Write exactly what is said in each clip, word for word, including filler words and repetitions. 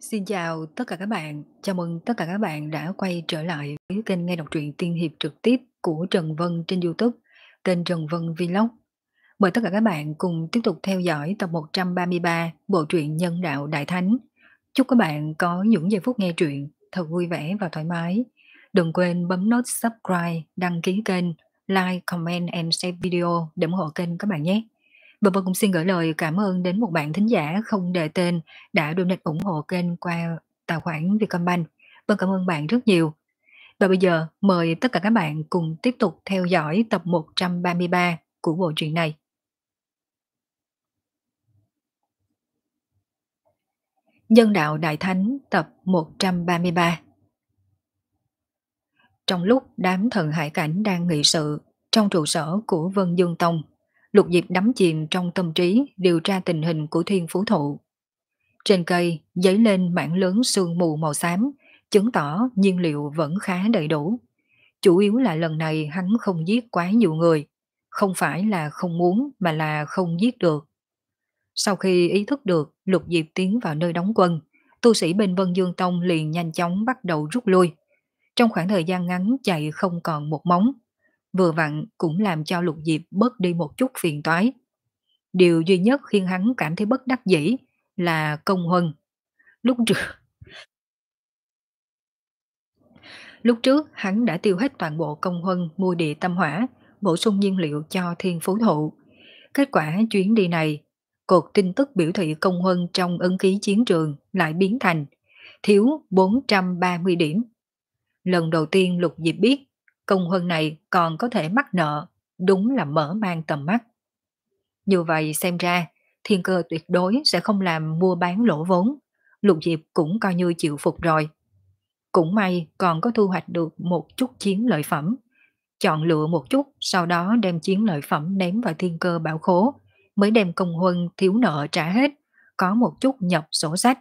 Xin chào tất cả các bạn, chào mừng tất cả các bạn đã quay trở lại với kênh nghe đọc truyện tiên hiệp trực tiếp của Trần Vân trên YouTube, kênh Trần Vân Vlog. Mời tất cả các bạn cùng tiếp tục theo dõi tập một trăm ba mươi ba bộ truyện Nhân đạo Đại Thánh. Chúc các bạn có những giây phút nghe truyện thật vui vẻ và thoải mái. Đừng quên bấm nút subscribe, đăng ký kênh, like, comment and share video để ủng hộ kênh các bạn nhé. Và Vân cũng xin gửi lời cảm ơn đến một bạn thính giả không đề tên đã donate ủng hộ kênh qua tài khoản Vietcombank. Vân cảm ơn bạn rất nhiều. Và bây giờ mời tất cả các bạn cùng tiếp tục theo dõi tập một trăm ba mươi ba của bộ truyện này. Nhân đạo Đại Thánh tập một trăm ba mươi ba. Trong lúc đám thần hải cảnh đang nghị sự trong trụ sở của Vân Dương Tông, Lục Diệp đắm chìm trong tâm trí điều tra tình hình của Thiên Phú Thụ. Trên cây dấy lên mảng lớn sương mù màu xám, chứng tỏ nhiên liệu vẫn khá đầy đủ. Chủ yếu là lần này hắn không giết quá nhiều người, không phải là không muốn mà là không giết được. Sau khi ý thức được, Lục Diệp tiến vào nơi đóng quân, tu sĩ bên Vân Dương Tông liền nhanh chóng bắt đầu rút lui. Trong khoảng thời gian ngắn chạy không còn một móng, vừa vặn cũng làm cho Lục Diệp bớt đi một chút phiền toái. Điều duy nhất khiến hắn cảm thấy bất đắc dĩ là công huân. Lúc trước, lúc trước hắn đã tiêu hết toàn bộ công huân mua địa tâm hỏa, bổ sung nhiên liệu cho Thiên Phú Thụ. Kết quả chuyến đi này, cột tin tức biểu thị công huân trong ấn ký chiến trường lại biến thành thiếu bốn trăm ba mươi điểm. Lần đầu tiên Lục Diệp biết công huân này còn có thể mắc nợ, đúng là mở mang tầm mắt. Như vậy xem ra, thiên cơ tuyệt đối sẽ không làm mua bán lỗ vốn. Lục Diệp cũng coi như chịu phục rồi. Cũng may còn có thu hoạch được một chút chiến lợi phẩm. Chọn lựa một chút, sau đó đem chiến lợi phẩm ném vào thiên cơ bảo khố, mới đem công huân thiếu nợ trả hết, có một chút nhập sổ sách.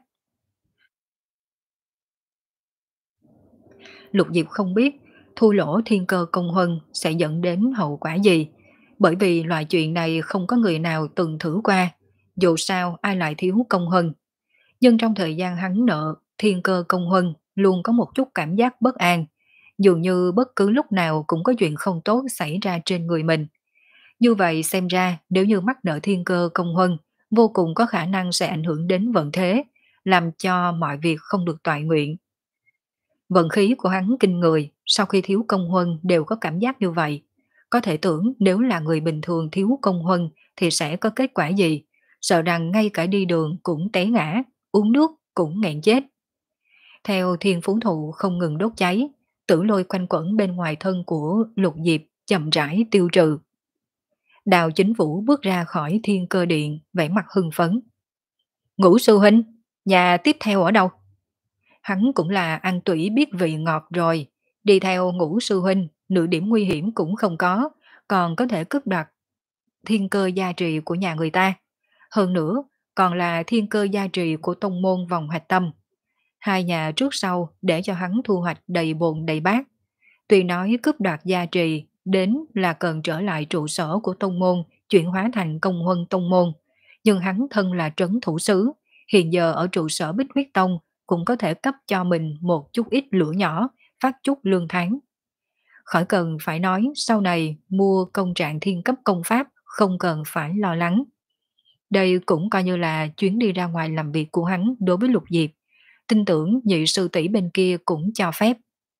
Lục Diệp không biết thu lỗ thiên cơ công huân sẽ dẫn đến hậu quả gì, bởi vì loại chuyện này không có người nào từng thử qua, dù sao ai lại thiếu công huân. Nhưng trong thời gian hắn nợ thiên cơ công huân luôn có một chút cảm giác bất an, dường như bất cứ lúc nào cũng có chuyện không tốt xảy ra trên người mình. Như vậy xem ra nếu như mắc nợ thiên cơ công huân, vô cùng có khả năng sẽ ảnh hưởng đến vận thế, làm cho mọi việc không được toại nguyện. Vận khí của hắn kinh người, sau khi thiếu công huân đều có cảm giác như vậy. Có thể tưởng nếu là người bình thường thiếu công huân thì sẽ có kết quả gì, sợ rằng ngay cả đi đường cũng té ngã, uống nước cũng nghẹn chết. Theo Thiên Phú Thụ không ngừng đốt cháy, tử lôi quanh quẩn bên ngoài thân của Lục Diệp chậm rãi tiêu trừ. Đào Chính Vũ bước ra khỏi Thiên Cơ Điện, vẻ mặt hưng phấn. Ngũ sư huynh, nhà tiếp theo ở đâu? Hắn cũng là ăn tủy biết vị ngọt rồi, đi theo Ngũ sư huynh, nửa điểm nguy hiểm cũng không có, còn có thể cướp đoạt thiên cơ gia trì của nhà người ta. Hơn nữa, còn là thiên cơ gia trì của tông môn vòng hạch tâm. Hai nhà trước sau để cho hắn thu hoạch đầy bồn đầy bát. Tuy nói cướp đoạt gia trì đến là cần trở lại trụ sở của tông môn, chuyển hóa thành công huân tông môn, nhưng hắn thân là trấn thủ sứ, hiện giờ ở trụ sở Bích Huyết Tông cũng có thể cấp cho mình một chút ít lửa nhỏ, phát chút lương tháng. Khỏi cần phải nói sau này mua công trạng thiên cấp công pháp không cần phải lo lắng. Đây cũng coi như là chuyến đi ra ngoài làm việc của hắn đối với Lục Diệp. Tin tưởng nhị sư tỷ bên kia cũng cho phép.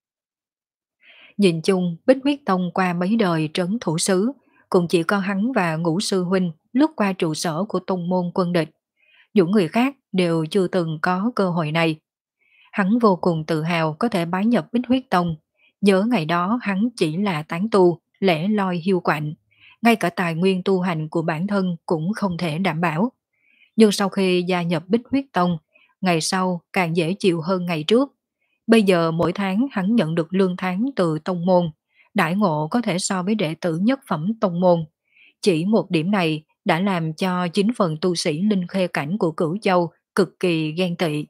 Nhìn chung, Bích Huyết Tông qua mấy đời trấn thủ sứ, cũng chỉ có hắn và Ngũ sư huynh lướt qua trụ sở của tông môn quân địch. Những người khác đều chưa từng có cơ hội này. Hắn vô cùng tự hào có thể bái nhập Bích Huyết Tông. Nhớ ngày đó hắn chỉ là tán tu, lẻ loi hiu quạnh. Ngay cả tài nguyên tu hành của bản thân cũng không thể đảm bảo. Nhưng sau khi gia nhập Bích Huyết Tông, ngày sau càng dễ chịu hơn ngày trước. Bây giờ mỗi tháng hắn nhận được lương tháng từ tông môn, đãi ngộ có thể so với đệ tử nhất phẩm tông môn. Chỉ một điểm này đã làm cho chính phần tu sĩ linh khê cảnh của Cửu Châu cực kỳ ghen tị.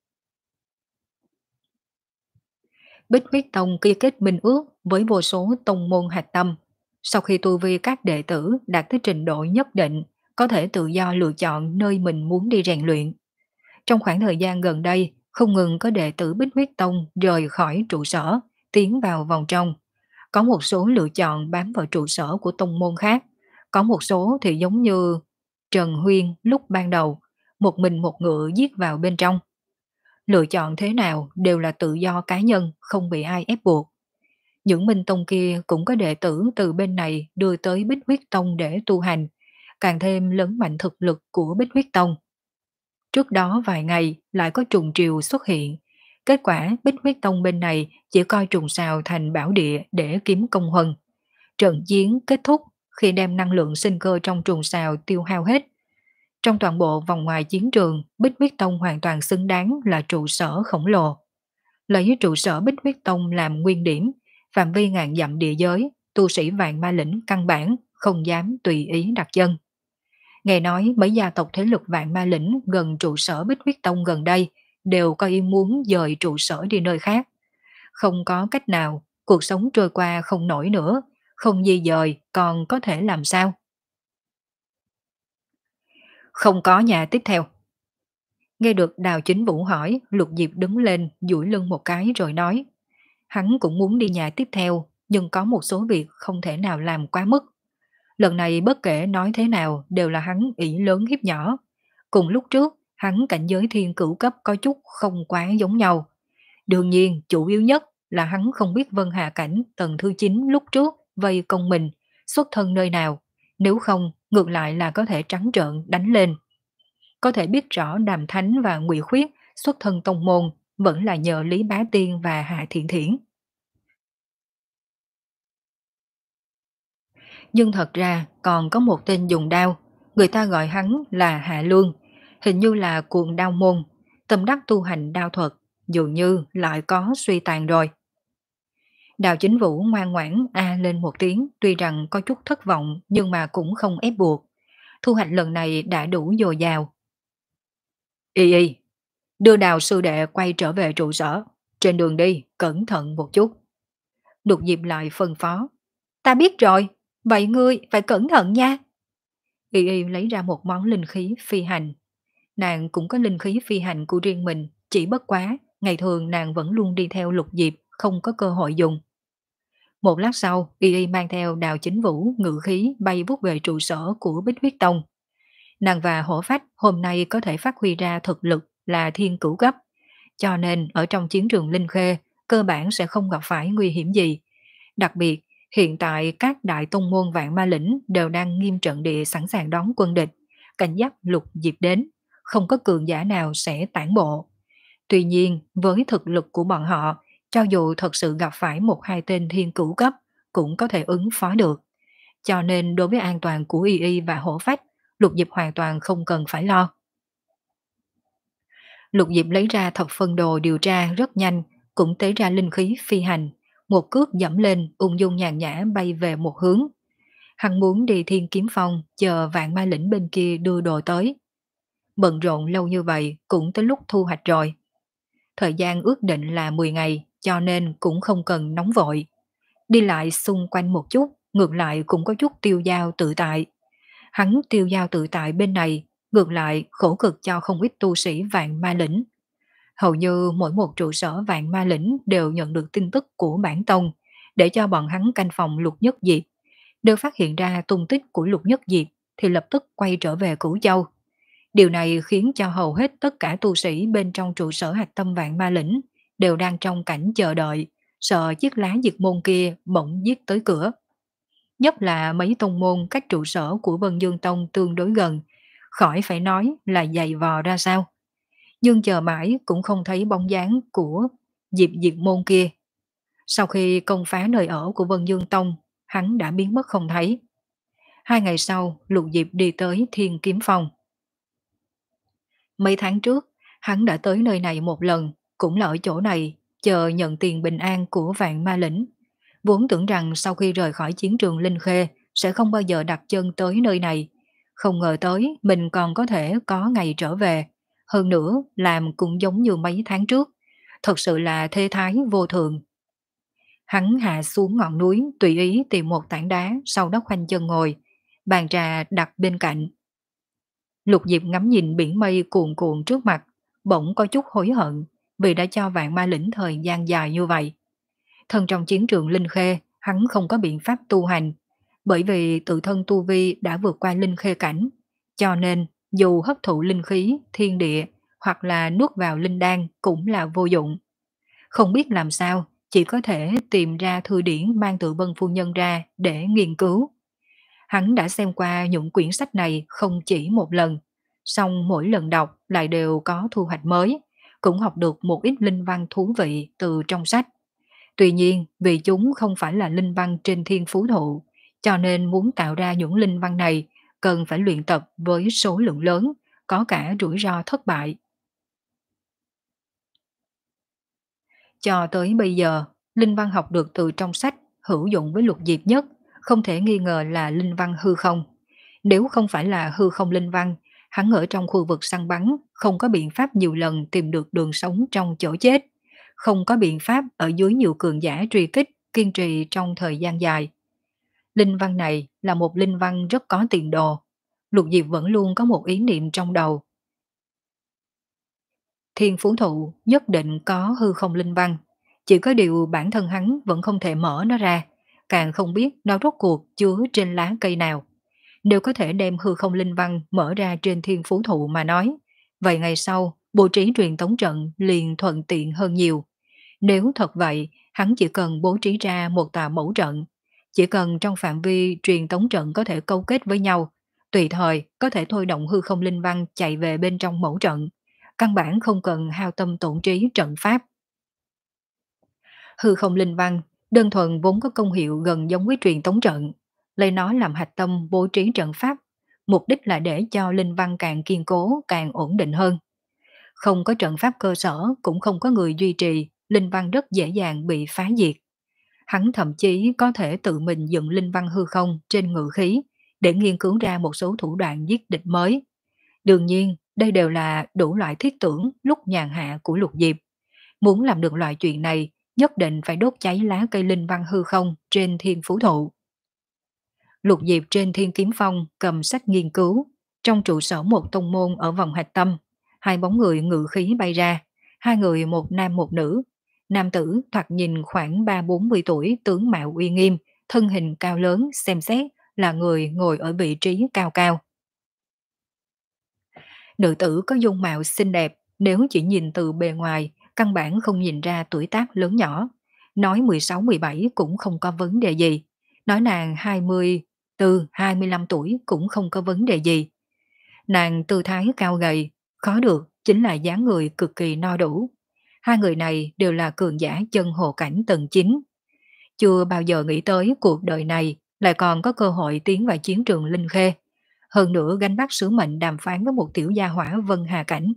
Bích Huyết Tông ký kết minh ước với vô số tông môn hạch tâm. Sau khi tu vi các đệ tử đạt tới trình độ nhất định, có thể tự do lựa chọn nơi mình muốn đi rèn luyện. Trong khoảng thời gian gần đây, Không ngừng có đệ tử Bích Huyết Tông rời khỏi trụ sở, tiến vào vòng trong. Có một số lựa chọn bám vào trụ sở của tông môn khác, có một số thì giống như Trần Huyên lúc ban đầu, một mình một ngựa giết vào bên trong. Lựa chọn thế nào đều là tự do cá nhân, không bị ai ép buộc. Những minh tông kia cũng có đệ tử từ bên này đưa tới Bích Huyết Tông để tu hành, càng thêm lớn mạnh thực lực của Bích Huyết Tông. Trước đó vài ngày lại có trùng triều xuất hiện, kết quả Bích Huyết Tông bên này chỉ coi trùng sào thành bảo địa để kiếm công huân. Trận chiến kết thúc khi đem năng lượng sinh cơ trong trùng sào tiêu hao hết. Trong toàn bộ vòng ngoài chiến trường, Bích Huyết Tông hoàn toàn xứng đáng là trụ sở khổng lồ. Lấy trụ sở Bích Huyết Tông làm nguyên điểm, phạm vi ngàn dặm địa giới, tu sĩ vạn ma lĩnh căn bản không dám tùy ý đặt chân. Nghe nói mấy gia tộc thế lực vạn ma lĩnh gần trụ sở Bích Huyết Tông gần đây đều có ý muốn dời trụ sở đi nơi khác. Không có cách nào, cuộc sống trôi qua không nổi nữa, không di dời còn có thể làm sao? Không có nhà tiếp theo. Nghe được Đào Chính Vũ hỏi, Lục Diệp đứng lên, duỗi lưng một cái rồi nói. Hắn cũng muốn đi nhà tiếp theo, nhưng có một số việc không thể nào làm quá mức. Lần này bất kể nói thế nào đều là hắn ỷ lớn hiếp nhỏ. Cùng lúc trước, hắn cảnh giới thiên cửu cấp có chút không quá giống nhau. Đương nhiên, chủ yếu nhất là hắn không biết Vân Hà Cảnh tầng thứ chín lúc trước vây công mình, xuất thân nơi nào. Nếu không, ngược lại là có thể trắng trợn đánh lên. Có thể biết rõ Đàm Thánh và Ngụy Khuyết xuất thân tông môn vẫn là nhờ Lý Bá Tiên và Hạ Thiện Thiển. Nhưng thật ra còn có một tên dùng đao, người ta gọi hắn là Hạ Lương, hình như là cuồng đao môn, tâm đắc tu hành đao thuật, dường như lại có suy tàn rồi. Đào Chính Vũ ngoan ngoãn a lên một tiếng, tuy rằng có chút thất vọng nhưng mà cũng không ép buộc. Thu hoạch lần này đã đủ dồi dào. Y y, đưa Đào sư đệ quay trở về trụ sở, trên đường đi cẩn thận một chút. Đục Diệp lại phân phó. Ta biết rồi, vậy ngươi phải cẩn thận nha. Y y lấy ra một món linh khí phi hành. Nàng cũng có linh khí phi hành của riêng mình, chỉ bất quá, ngày thường nàng vẫn luôn đi theo Lục Diệp, không có cơ hội dùng. Một lát sau, Y Y mang theo Đào Chính Vũ ngự khí bay vút về trụ sở của Bích Huyết Tông. Nàng và Hổ Phách hôm nay có thể phát huy ra thực lực là thiên cửu cấp, cho nên ở trong chiến trường Linh Khê cơ bản sẽ không gặp phải nguy hiểm gì. Đặc biệt, hiện tại các đại tông môn vạn ma lĩnh đều đang nghiêm trận địa sẵn sàng đón quân địch, cảnh giác Lục Diệp đến, không có cường giả nào sẽ tản bộ. Tuy nhiên, với thực lực của bọn họ, cho dù thật sự gặp phải một hai tên thiên cửu cấp, cũng có thể ứng phó được. Cho nên đối với an toàn của Y Y và Hổ Phách, Lục Diệp hoàn toàn không cần phải lo. Lục Diệp lấy ra thập phân đồ điều tra rất nhanh, cũng tế ra linh khí phi hành, một cước dẫm lên ung dung nhàn nhã bay về một hướng. Hắn muốn đi Thiên Kiếm Phong chờ vạn ma lĩnh bên kia đưa đồ tới. Bận rộn lâu như vậy cũng tới lúc thu hoạch rồi. Thời gian ước định là mười ngày, cho nên cũng không cần nóng vội. Đi lại xung quanh một chút, ngược lại cũng có chút tiêu dao tự tại. Hắn tiêu dao tự tại bên này, ngược lại khổ cực cho không ít tu sĩ vạn ma lĩnh. Hầu như mỗi một trụ sở vạn ma lĩnh đều nhận được tin tức của bản tông, để cho bọn hắn canh phòng Lục Nhất Diệp. Đều phát hiện ra tung tích của Lục Nhất Diệp thì lập tức quay trở về Cửu Châu. Điều này khiến cho hầu hết tất cả tu sĩ bên trong trụ sở hạch tâm vạn ma lĩnh đều đang trong cảnh chờ đợi, sợ chiếc lá diệt môn kia bỗng giết tới cửa. Nhất là mấy tông môn cách trụ sở của Vân Dương Tông tương đối gần, khỏi phải nói là dày vò ra sao. Nhưng chờ mãi cũng không thấy bóng dáng của Diệp Diệt môn kia. Sau khi công phá nơi ở của Vân Dương Tông, hắn đã biến mất không thấy. Hai ngày sau, Lục Diệp đi tới Thiên Kiếm Phong. Mấy tháng trước, hắn đã tới nơi này một lần, cũng là ở chỗ này, chờ nhận tiền bình an của vạn ma lĩnh. Vốn tưởng rằng sau khi rời khỏi chiến trường Linh Khê, sẽ không bao giờ đặt chân tới nơi này. Không ngờ tới, mình còn có thể có ngày trở về. Hơn nữa, làm cũng giống như mấy tháng trước. Thật sự là thê thái vô thường. Hắn hạ xuống ngọn núi, tùy ý tìm một tảng đá, sau đó khoanh chân ngồi. Bàn trà đặt bên cạnh. Lục Diệp ngắm nhìn biển mây cuồn cuộn trước mặt, bỗng có chút hối hận. vì đã cho vạn ma lĩnh thời gian dài như vậy. Thân trong chiến trường Linh Khê, hắn không có biện pháp tu hành, bởi vì tự thân tu vi đã vượt qua Linh Khê cảnh, cho nên dù hấp thụ linh khí, thiên địa hoặc là nuốt vào linh đan cũng là vô dụng. Không biết làm sao, chỉ có thể tìm ra thư điển mang tự Vân Phu Nhân ra để nghiên cứu. Hắn đã xem qua những quyển sách này không chỉ một lần, song mỗi lần đọc lại đều có thu hoạch mới, cũng học được một ít linh văn thú vị từ trong sách. Tuy nhiên, vì chúng không phải là linh văn trên thiên phú thụ, cho nên muốn tạo ra những linh văn này cần phải luyện tập với số lượng lớn, có cả rủi ro thất bại. Cho tới bây giờ, linh văn học được từ trong sách hữu dụng với Lục Diệp nhất, không thể nghi ngờ là linh văn hư không. Nếu không phải là hư không linh văn, hắn ở trong khu vực săn bắn, không có biện pháp nhiều lần tìm được đường sống trong chỗ chết, không có biện pháp ở dưới nhiều cường giả truy kích, kiên trì trong thời gian dài. Linh văn này là một linh văn rất có tiền đồ. Lục Diệp vẫn luôn có một ý niệm trong đầu. Thiên phú thụ nhất định có hư không linh văn, chỉ có điều bản thân hắn vẫn không thể mở nó ra, càng không biết nó rốt cuộc chứa trên lá cây nào. Nếu có thể đem hư không linh văn mở ra trên thiên phú thụ mà nói, vậy ngày sau bố trí truyền tống trận liền thuận tiện hơn nhiều. Nếu thật vậy, hắn chỉ cần bố trí ra một tòa mẫu trận, chỉ cần trong phạm vi truyền tống trận có thể câu kết với nhau, tùy thời có thể thôi động hư không linh văn chạy về bên trong mẫu trận, căn bản không cần hao tâm tổn trí trận pháp. Hư không linh văn đơn thuần vốn có công hiệu gần giống với truyền tống trận, lấy nó làm hạch tâm bố trí trận pháp, mục đích là để cho linh văn càng kiên cố, càng ổn định hơn. Không có trận pháp cơ sở, cũng không có người duy trì, linh văn rất dễ dàng bị phá diệt. Hắn thậm chí có thể tự mình dựng linh văn hư không trên ngự khí để nghiên cứu ra một số thủ đoạn giết địch mới. Đương nhiên, đây đều là đủ loại thiết tưởng lúc nhàn hạ của Lục Diệp. Muốn làm được loại chuyện này, nhất định phải đốt cháy lá cây linh văn hư không trên thiên phú thụ. Lục Diệp trên thiên kiếm phong cầm sách nghiên cứu, trong trụ sở một tông môn ở vòng hạch tâm, hai bóng người ngự khí bay ra, hai người một nam một nữ. Nam tử thoạt nhìn khoảng ba bốn mươi tuổi, tướng mạo uy nghiêm, thân hình cao lớn, xem xét là người ngồi ở vị trí cao cao. Nữ tử có dung mạo xinh đẹp, nếu chỉ nhìn từ bề ngoài, căn bản không nhìn ra tuổi tác lớn nhỏ. Nói mười sáu mười bảy cũng không có vấn đề gì. Nói nàng hai mươi từ hai mươi lăm tuổi cũng không có vấn đề gì. Nàng tư thái cao gầy, khó được chính là dáng người cực kỳ no đủ. Hai người này đều là cường giả chân hồ cảnh tầng chín. Chưa bao giờ nghĩ tới cuộc đời này lại còn có cơ hội tiến vào chiến trường Linh Khê. Hơn nữa gánh vác sứ mệnh đàm phán với một tiểu gia hỏa Vân Hà Cảnh.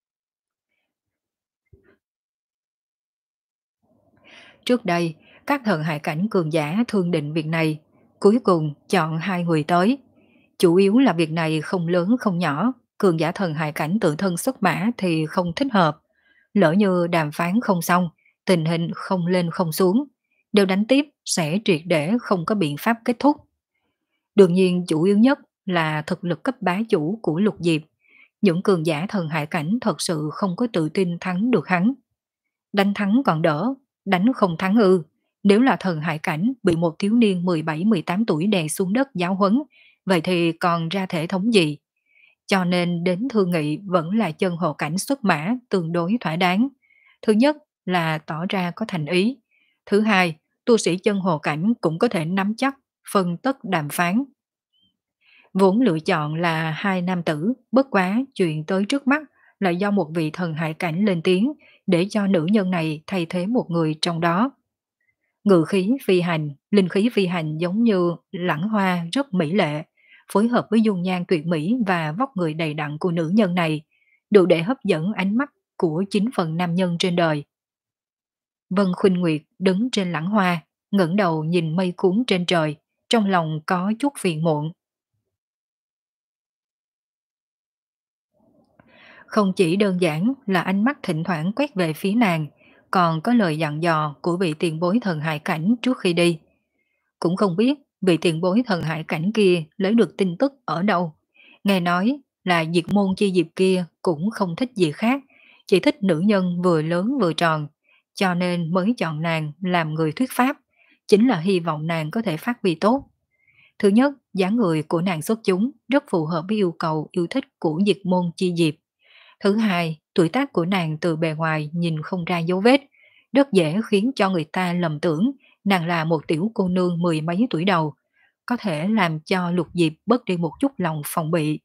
Trước đây, các thần hải cảnh cường giả thương định việc này, cuối cùng chọn hai người tới. Chủ yếu là việc này không lớn không nhỏ, cường giả thần hải cảnh tự thân xuất mã thì không thích hợp. Lỡ như đàm phán không xong, tình hình không lên không xuống, đều đánh tiếp sẽ triệt để không có biện pháp kết thúc. Đương nhiên chủ yếu nhất là thực lực cấp bá chủ của Lục Diệp. Những cường giả thần hải cảnh thật sự không có tự tin thắng được hắn. Đánh thắng còn đỡ, đánh không thắng ư. Nếu là thần hải cảnh bị một thiếu niên mười bảy mười tám tuổi đè xuống đất giáo huấn, vậy thì còn ra thể thống gì? Cho nên đến thương nghị vẫn là chân hồ cảnh xuất mã tương đối thỏa đáng. Thứ nhất là tỏ ra có thành ý. Thứ hai, tu sĩ chân hồ cảnh cũng có thể nắm chắc, phân tất đàm phán. Vốn lựa chọn là hai nam tử, bất quá chuyện tới trước mắt là do một vị thần hải cảnh lên tiếng để cho nữ nhân này thay thế một người trong đó. Ngự khí phi hành, linh khí phi hành giống như lãng hoa rất mỹ lệ, phối hợp với dung nhan tuyệt mỹ và vóc người đầy đặn của nữ nhân này, đủ để hấp dẫn ánh mắt của chín phần nam nhân trên đời. Vân Khuynh Nguyệt đứng trên lãng hoa, ngẩng đầu nhìn mây cuốn trên trời, trong lòng có chút phiền muộn. Không chỉ đơn giản là ánh mắt thỉnh thoảng quét về phía nàng, còn có lời dặn dò của vị tiền bối thần hải cảnh trước khi đi. Cũng không biết vị tiền bối thần hải cảnh kia lấy được tin tức ở đâu. Nghe nói là diệt môn chi diệp kia cũng không thích gì khác, chỉ thích nữ nhân vừa lớn vừa tròn, cho nên mới chọn nàng làm người thuyết pháp, chính là hy vọng nàng có thể phát huy tốt. Thứ nhất, dáng người của nàng xuất chúng, rất phù hợp với yêu cầu yêu thích của diệt môn chi diệp. Thứ hai, tuổi tác của nàng từ bề ngoài nhìn không ra dấu vết, rất dễ khiến cho người ta lầm tưởng nàng là một tiểu cô nương mười mấy tuổi đầu, có thể làm cho Lục Diệp bớt đi một chút lòng phòng bị.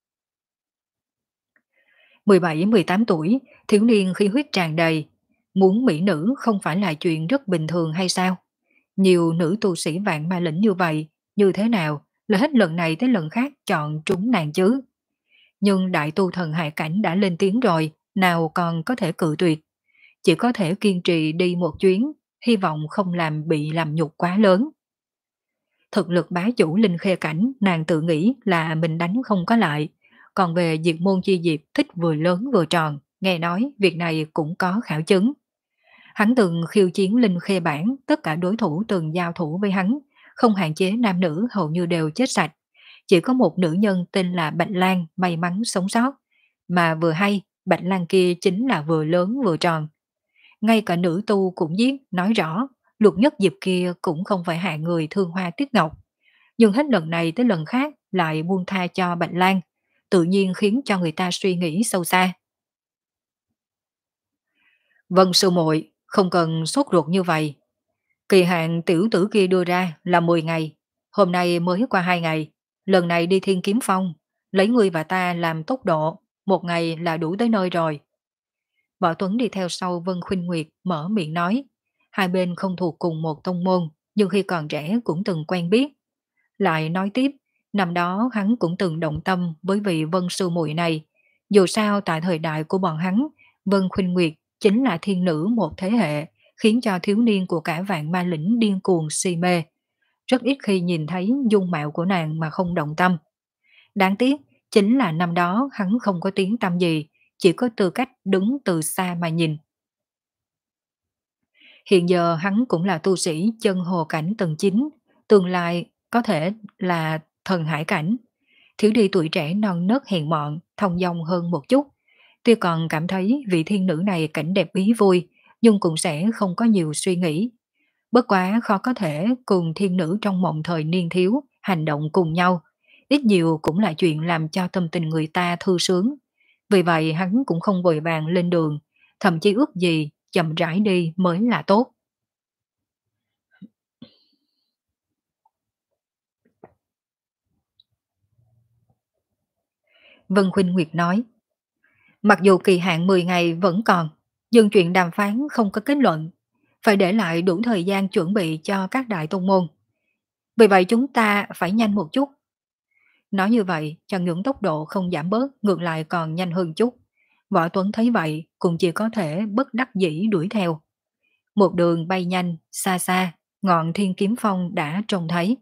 mười bảy mười tám tuổi, thiếu niên khí huyết tràn đầy, muốn mỹ nữ không phải là chuyện rất bình thường hay sao? Nhiều nữ tu sĩ vạn ma lĩnh như vậy, như thế nào là hết lần này tới lần khác chọn trúng nàng chứ? Nhưng đại tu thần hải cảnh đã lên tiếng rồi, nào còn có thể cự tuyệt. Chỉ có thể kiên trì đi một chuyến, hy vọng không làm bị làm nhục quá lớn. Thực lực bá chủ linh khê cảnh, nàng tự nghĩ là mình đánh không có lại. Còn về diệt môn chi diệp thích vừa lớn vừa tròn, nghe nói việc này cũng có khảo chứng. Hắn từng khiêu chiến linh khê bản, tất cả đối thủ từng giao thủ với hắn, không hạn chế nam nữ hầu như đều chết sạch. Chỉ có một nữ nhân tên là Bạch Lan may mắn sống sót. Mà vừa hay, Bạch Lan kia chính là vừa lớn vừa tròn. Ngay cả nữ tu cũng giết, nói rõ, luật nhất diệp kia cũng không phải hạ người thương hoa tiết ngọc. Nhưng hết lần này tới lần khác lại buông tha cho Bạch Lan, tự nhiên khiến cho người ta suy nghĩ sâu xa. Vân sư muội không cần sốt ruột như vậy. Kỳ hạn tiểu tử kia đưa ra là mười ngày, hôm nay mới qua hai ngày, lần này đi Thiên Kiếm Phong, lấy ngươi và ta làm tốc độ, một ngày là đủ tới nơi rồi. Võ Tuấn đi theo sau Vân Khuynh Nguyệt mở miệng nói, hai bên không thuộc cùng một tông môn, nhưng khi còn trẻ cũng từng quen biết. Lại nói tiếp, năm đó hắn cũng từng động tâm với vị Vân sư muội này, dù sao tại thời đại của bọn hắn, Vân Khuynh Nguyệt chính là thiên nữ một thế hệ, khiến cho thiếu niên của cả vạn ma lĩnh điên cuồng si mê. Rất ít khi nhìn thấy dung mạo của nàng mà không động tâm. Đáng tiếc, chính là năm đó hắn không có tiếng tăm gì, chỉ có tư cách đứng từ xa mà nhìn. Hiện giờ hắn cũng là tu sĩ chân hồ cảnh tầng chín, tương lai có thể là thần hải cảnh. Thiếu đi tuổi trẻ non nớt hèn mọn, thông dong hơn một chút. Tuy còn cảm thấy vị thiên nữ này cảnh đẹp ý vui, nhưng cũng sẽ không có nhiều suy nghĩ. Bất quá khó có thể cùng thiên nữ trong mộng thời niên thiếu, hành động cùng nhau. Ít nhiều cũng là chuyện làm cho tâm tình người ta thư sướng. Vì vậy hắn cũng không vội vàng lên đường, thậm chí ước gì chậm rãi đi mới là tốt. Vân Khuynh Nguyệt nói, mặc dù kỳ hạn mười ngày vẫn còn, nhưng chuyện đàm phán không có kết luận, phải để lại đủ thời gian chuẩn bị cho các đại tông môn. Vì vậy chúng ta phải nhanh một chút. Nói như vậy, chẳng những tốc độ không giảm bớt, ngược lại còn nhanh hơn chút. Võ Tuấn thấy vậy, cũng chỉ có thể bất đắc dĩ đuổi theo. Một đường bay nhanh, xa xa, ngọn Thiên Kiếm Phong đã trông thấy.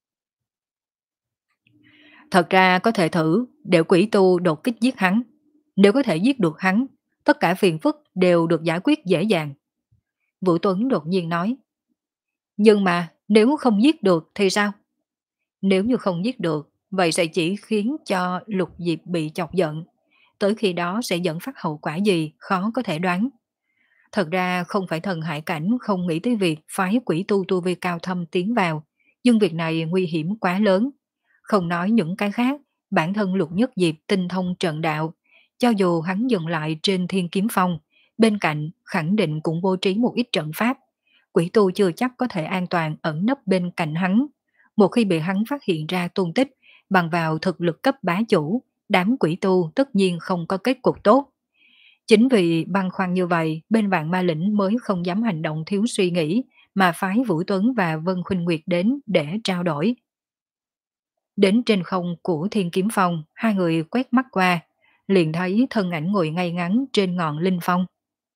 Thật ra có thể thử, để quỷ tu đột kích giết hắn. Nếu có thể giết được hắn, tất cả phiền phức đều được giải quyết dễ dàng. Vũ Tuấn đột nhiên nói. Nhưng mà nếu không giết được thì sao? Nếu như không giết được, vậy sẽ chỉ khiến cho Lục Diệp bị chọc giận. Tới khi đó sẽ dẫn phát hậu quả gì khó có thể đoán. Thật ra không phải thần hải cảnh không nghĩ tới việc phái quỷ tu tu vi cao thâm tiến vào, nhưng việc này nguy hiểm quá lớn. Không nói những cái khác, bản thân Lục Nhất Diệp tinh thông trận đạo, cho dù hắn dừng lại trên Thiên Kiếm Phong, bên cạnh khẳng định cũng bố trí một ít trận pháp. Quỷ tu chưa chắc có thể an toàn ẩn nấp bên cạnh hắn. Một khi bị hắn phát hiện ra tung tích, bằng vào thực lực cấp bá chủ, đám quỷ tu tất nhiên không có kết cục tốt. Chính vì băn khoăn như vậy, bên vạn ma lĩnh mới không dám hành động thiếu suy nghĩ, mà phái Vũ Tuấn và Vân Khuynh Nguyệt đến để trao đổi. Đến trên không của Thiên Kiếm Phong, hai người quét mắt qua, liền thấy thân ảnh ngồi ngay ngắn trên ngọn linh phong.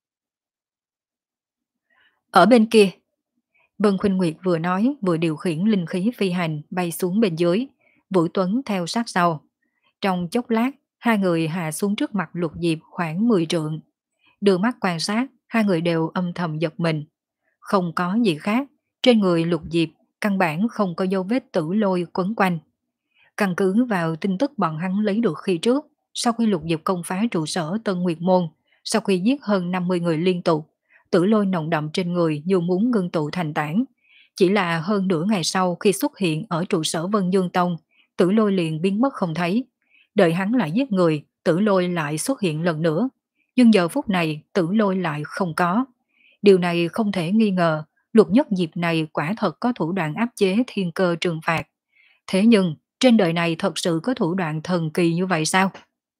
Ở bên kia, Vân Khuynh Nguyệt vừa nói vừa điều khiển linh khí phi hành bay xuống bên dưới, Vũ Tuấn theo sát sau. Trong chốc lát, hai người hạ xuống trước mặt Lục Diệp khoảng mười trượng. Đưa mắt quan sát, hai người đều âm thầm giật mình. Không có gì khác, trên người Lục Diệp căn bản không có dấu vết tử lôi quấn quanh. Căn cứ vào tin tức bọn hắn lấy được khi trước, sau khi Lục Diệp công phá trụ sở Tân Nguyệt Môn, Sau khi giết hơn năm mươi người liên tục, tử lôi nồng đậm trên người như muốn ngưng tụ thành tảng. Chỉ là hơn nửa ngày sau khi xuất hiện ở trụ sở Vân Dương Tông, tử lôi liền biến mất không thấy. Đợi hắn lại giết người, tử lôi lại xuất hiện lần nữa. Nhưng giờ phút này tử lôi lại không có. Điều này không thể nghi ngờ, Lục Nhất Diệp này quả thật có thủ đoạn áp chế thiên cơ trừng phạt. Thế nhưng, trên đời này thật sự có thủ đoạn thần kỳ như vậy sao?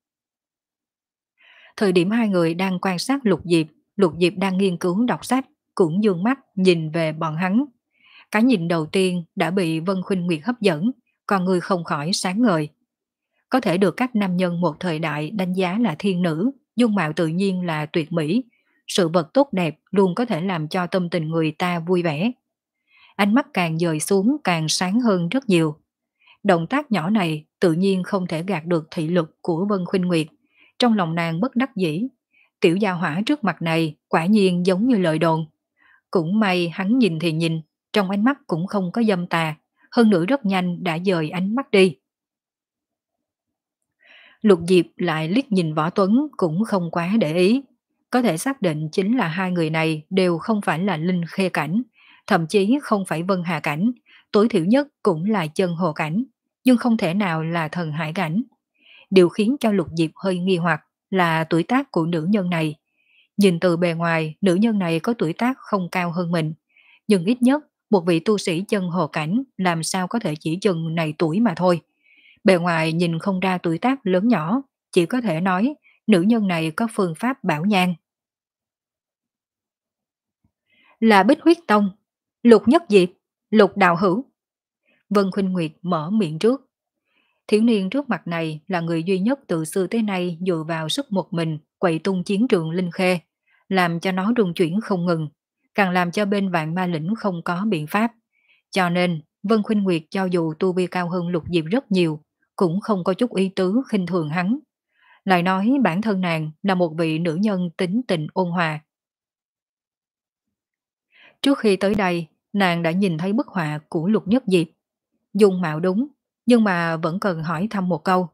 Thời điểm hai người đang quan sát Lục Diệp, Lục Diệp đang nghiên cứu đọc sách, cũng dương mắt nhìn về bọn hắn. Cái nhìn đầu tiên đã bị Vân Khuynh Nguyệt hấp dẫn, còn người không khỏi sáng ngời. Có thể được các nam nhân một thời đại đánh giá là thiên nữ, dung mạo tự nhiên là tuyệt mỹ. Sự vật tốt đẹp luôn có thể làm cho tâm tình người ta vui vẻ. Ánh mắt càng dời xuống càng sáng hơn rất nhiều. Động tác nhỏ này tự nhiên không thể gạt được thị lực của Vân Khuynh Nguyệt. Trong lòng nàng bất đắc dĩ. Tiểu gia hỏa trước mặt này quả nhiên giống như lời đồn. Cũng may hắn nhìn thì nhìn, trong ánh mắt cũng không có dâm tà. Hơn nữa rất nhanh đã dời ánh mắt đi. Lục Diệp lại liếc nhìn Võ Tuấn cũng không quá để ý. Có thể xác định chính là hai người này đều không phải là linh khê cảnh, thậm chí không phải vân hà cảnh, tối thiểu nhất cũng là chân hồ cảnh, nhưng không thể nào là thần hải cảnh. Điều khiến cho Lục Diệp hơi nghi hoặc là tuổi tác của nữ nhân này. Nhìn từ bề ngoài, nữ nhân này có tuổi tác không cao hơn mình, nhưng ít nhất một vị tu sĩ chân hồ cảnh làm sao có thể chỉ chừng này tuổi mà thôi. Bề ngoài nhìn không ra tuổi tác lớn nhỏ, chỉ có thể nói nữ nhân này có phương pháp bảo nhan. Là Bích Huyết Tông, Lục Nhất Diệp, Lục Đạo Hữu. Vân Khuynh Nguyệt mở miệng trước. Thiếu niên trước mặt này là người duy nhất từ xưa tới nay dựa vào sức một mình quậy tung chiến trường Linh Khê, làm cho nó rung chuyển không ngừng, càng làm cho bên Vạn Ma Lĩnh không có biện pháp. Cho nên, Vân Khuynh Nguyệt cho dù tu vi cao hơn Lục Diệp rất nhiều, cũng không có chút ý tứ khinh thường hắn. Lại nói bản thân nàng là một vị nữ nhân tính tình ôn hòa. Trước khi tới đây, nàng đã nhìn thấy bức họa của Lục Nhất Diệp. Dung mạo đúng, nhưng mà vẫn cần hỏi thăm một câu.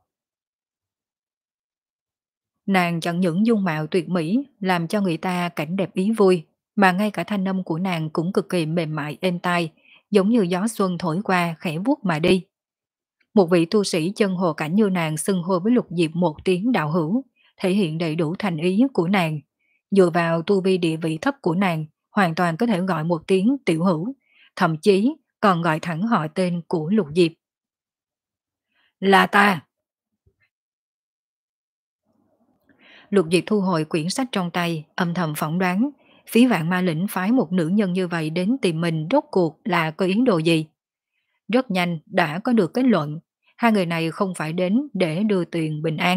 Nàng chẳng những dung mạo tuyệt mỹ làm cho người ta cảnh đẹp ý vui, mà ngay cả thanh âm của nàng cũng cực kỳ mềm mại êm tai, giống như gió xuân thổi qua khẽ vuốt mà đi. Một vị tu sĩ chân hồ cảnh như nàng xưng hô với Lục Diệp một tiếng đạo hữu, thể hiện đầy đủ thành ý của nàng. Dựa vào tu vi địa vị thấp của nàng, hoàn toàn có thể gọi một tiếng tiểu hữu, thậm chí còn gọi thẳng họ tên của Lục Diệp. Là ta! Lục Diệp thu hồi quyển sách trong tay, âm thầm phỏng đoán, phí Vạn Ma Lĩnh phái một nữ nhân như vậy đến tìm mình rốt cuộc là có ý đồ gì. Rất nhanh đã có được kết luận, hai người này không phải đến để đưa tiền bình an.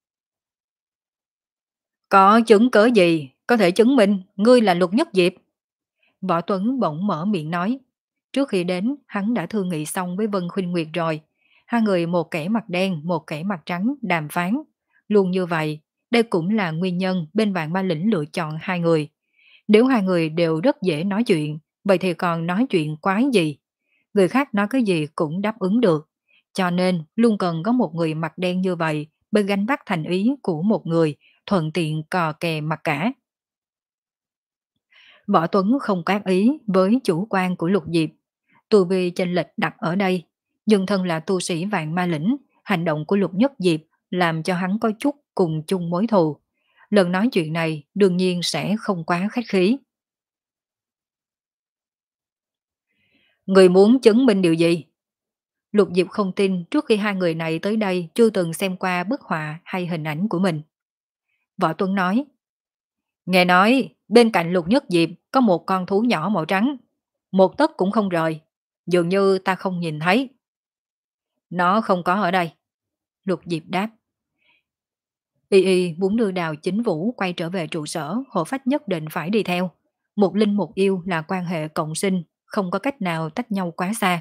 Có chứng cớ gì có thể chứng minh ngươi là Lục Nhất Diệp? Võ Tuấn bỗng mở miệng nói. Trước khi đến, hắn đã thương nghị xong với Vân Khuynh Nguyệt rồi. Hai người một kẻ mặt đen, một kẻ mặt trắng đàm phán. Luôn như vậy, đây cũng là nguyên nhân bên Vạn Ma Lĩnh lựa chọn hai người. Nếu hai người đều rất dễ nói chuyện, vậy thì còn nói chuyện quái gì? Người khác nói cái gì cũng đáp ứng được. Cho nên luôn cần có một người mặt đen như vậy mới gánh vác thành ý của một người, thuận tiện cò kè mặt cả. Võ Tuấn không có ác ý với chủ quan của Lục Diệp. Tu vi chênh lệch đặt ở đây, nhưng thân là tu sĩ Vạn Ma Lĩnh, hành động của Lục Nhất Diệp làm cho hắn có chút cùng chung mối thù. Lần nói chuyện này đương nhiên sẽ không quá khách khí. Người muốn chứng minh điều gì? Lục Diệp không tin trước khi hai người này tới đây chưa từng xem qua bức họa hay hình ảnh của mình. Võ Tuấn nói, nghe nói bên cạnh Lục Nhất Diệp có một con thú nhỏ màu trắng, một tấc cũng không rời, dường như ta không nhìn thấy. Nó không có ở đây. Lục Diệp đáp. Y Y muốn đưa Đào Chính Vũ quay trở về trụ sở, hộ phách nhất định phải đi theo. Một linh một yêu là quan hệ cộng sinh, không có cách nào tách nhau quá xa.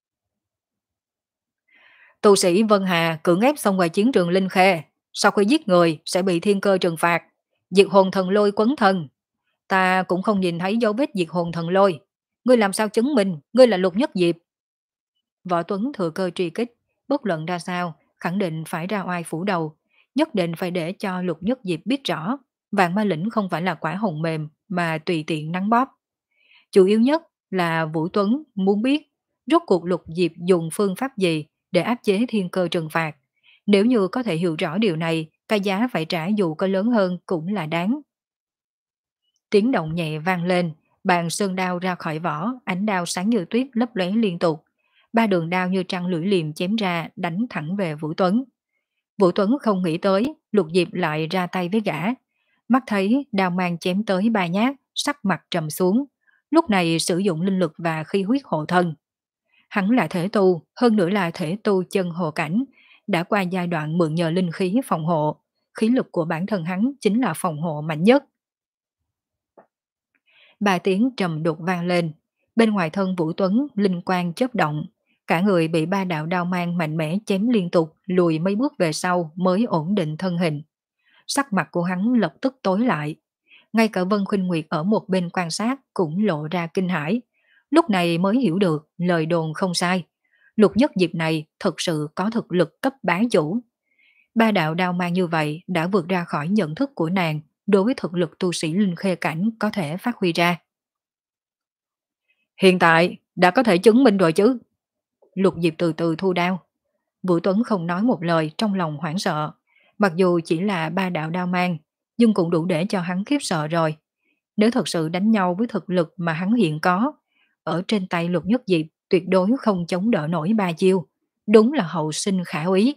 Tu sĩ Vân Hà cưỡng ép xông vào chiến trường Linh Khê, sau khi giết người sẽ bị thiên cơ trừng phạt, diệt hồn thần lôi quấn thân. Ta cũng không nhìn thấy dấu vết diệt hồn thần lôi. Ngươi làm sao chứng minh ngươi là Lục Nhất Diệp? Võ Tuấn thừa cơ truy kích, bất luận ra sao, khẳng định phải ra oai phủ đầu, nhất định phải để cho Lục Nhất Diệp biết rõ. Vạn ma lĩnh không phải là quả hồng mềm mà tùy tiện nắn bóp. Chủ yếu nhất là Vũ Tuấn muốn biết rốt cuộc Lục Diệp dùng phương pháp gì để áp chế thiên cơ trừng phạt. Nếu như có thể hiểu rõ điều này, cái giá phải trả dù có lớn hơn cũng là đáng. Tiếng động nhẹ vang lên, bàn sơn đao ra khỏi vỏ, ánh đao sáng như tuyết lấp lóe liên tục. Ba đường đao như trăng lưỡi liềm chém ra, đánh thẳng về Vũ Tuấn. Vũ Tuấn không nghĩ tới, Lục Diệp lại ra tay với gã. Mắt thấy đao mang chém tới ba nhát, sắc mặt trầm xuống. Lúc này sử dụng linh lực và khí huyết hộ thân. Hắn là thể tu, hơn nữa là thể tu chân hồ cảnh, đã qua giai đoạn mượn nhờ linh khí phòng hộ. Khí lực của bản thân hắn chính là phòng hộ mạnh nhất. Ba tiếng trầm đục vang lên, bên ngoài thân Vũ Tuấn linh quang chớp động, cả người bị ba đạo đao mang mạnh mẽ chém liên tục, lùi mấy bước về sau mới ổn định thân hình. Sắc mặt của hắn lập tức tối lại, ngay cả Vân Khuynh Nguyệt ở một bên quan sát cũng lộ ra kinh hãi. Lúc này mới hiểu được lời đồn không sai, Lục Nhất Diệp này thực sự có thực lực cấp bá chủ. Ba đạo đao mang như vậy đã vượt ra khỏi nhận thức của nàng đối với thực lực tu sĩ linh khê cảnh có thể phát huy ra. Hiện tại đã có thể chứng minh rồi chứ. Lục Diệp từ từ thu đao. Vũ Tuấn không nói một lời, trong lòng hoảng sợ. Mặc dù chỉ là ba đạo đao mang, nhưng cũng đủ để cho hắn khiếp sợ rồi. Nếu thật sự đánh nhau với thực lực mà hắn hiện có, ở trên tay Lục Nhất Diệp tuyệt đối không chống đỡ nổi ba chiêu. Đúng là hậu sinh khả úy.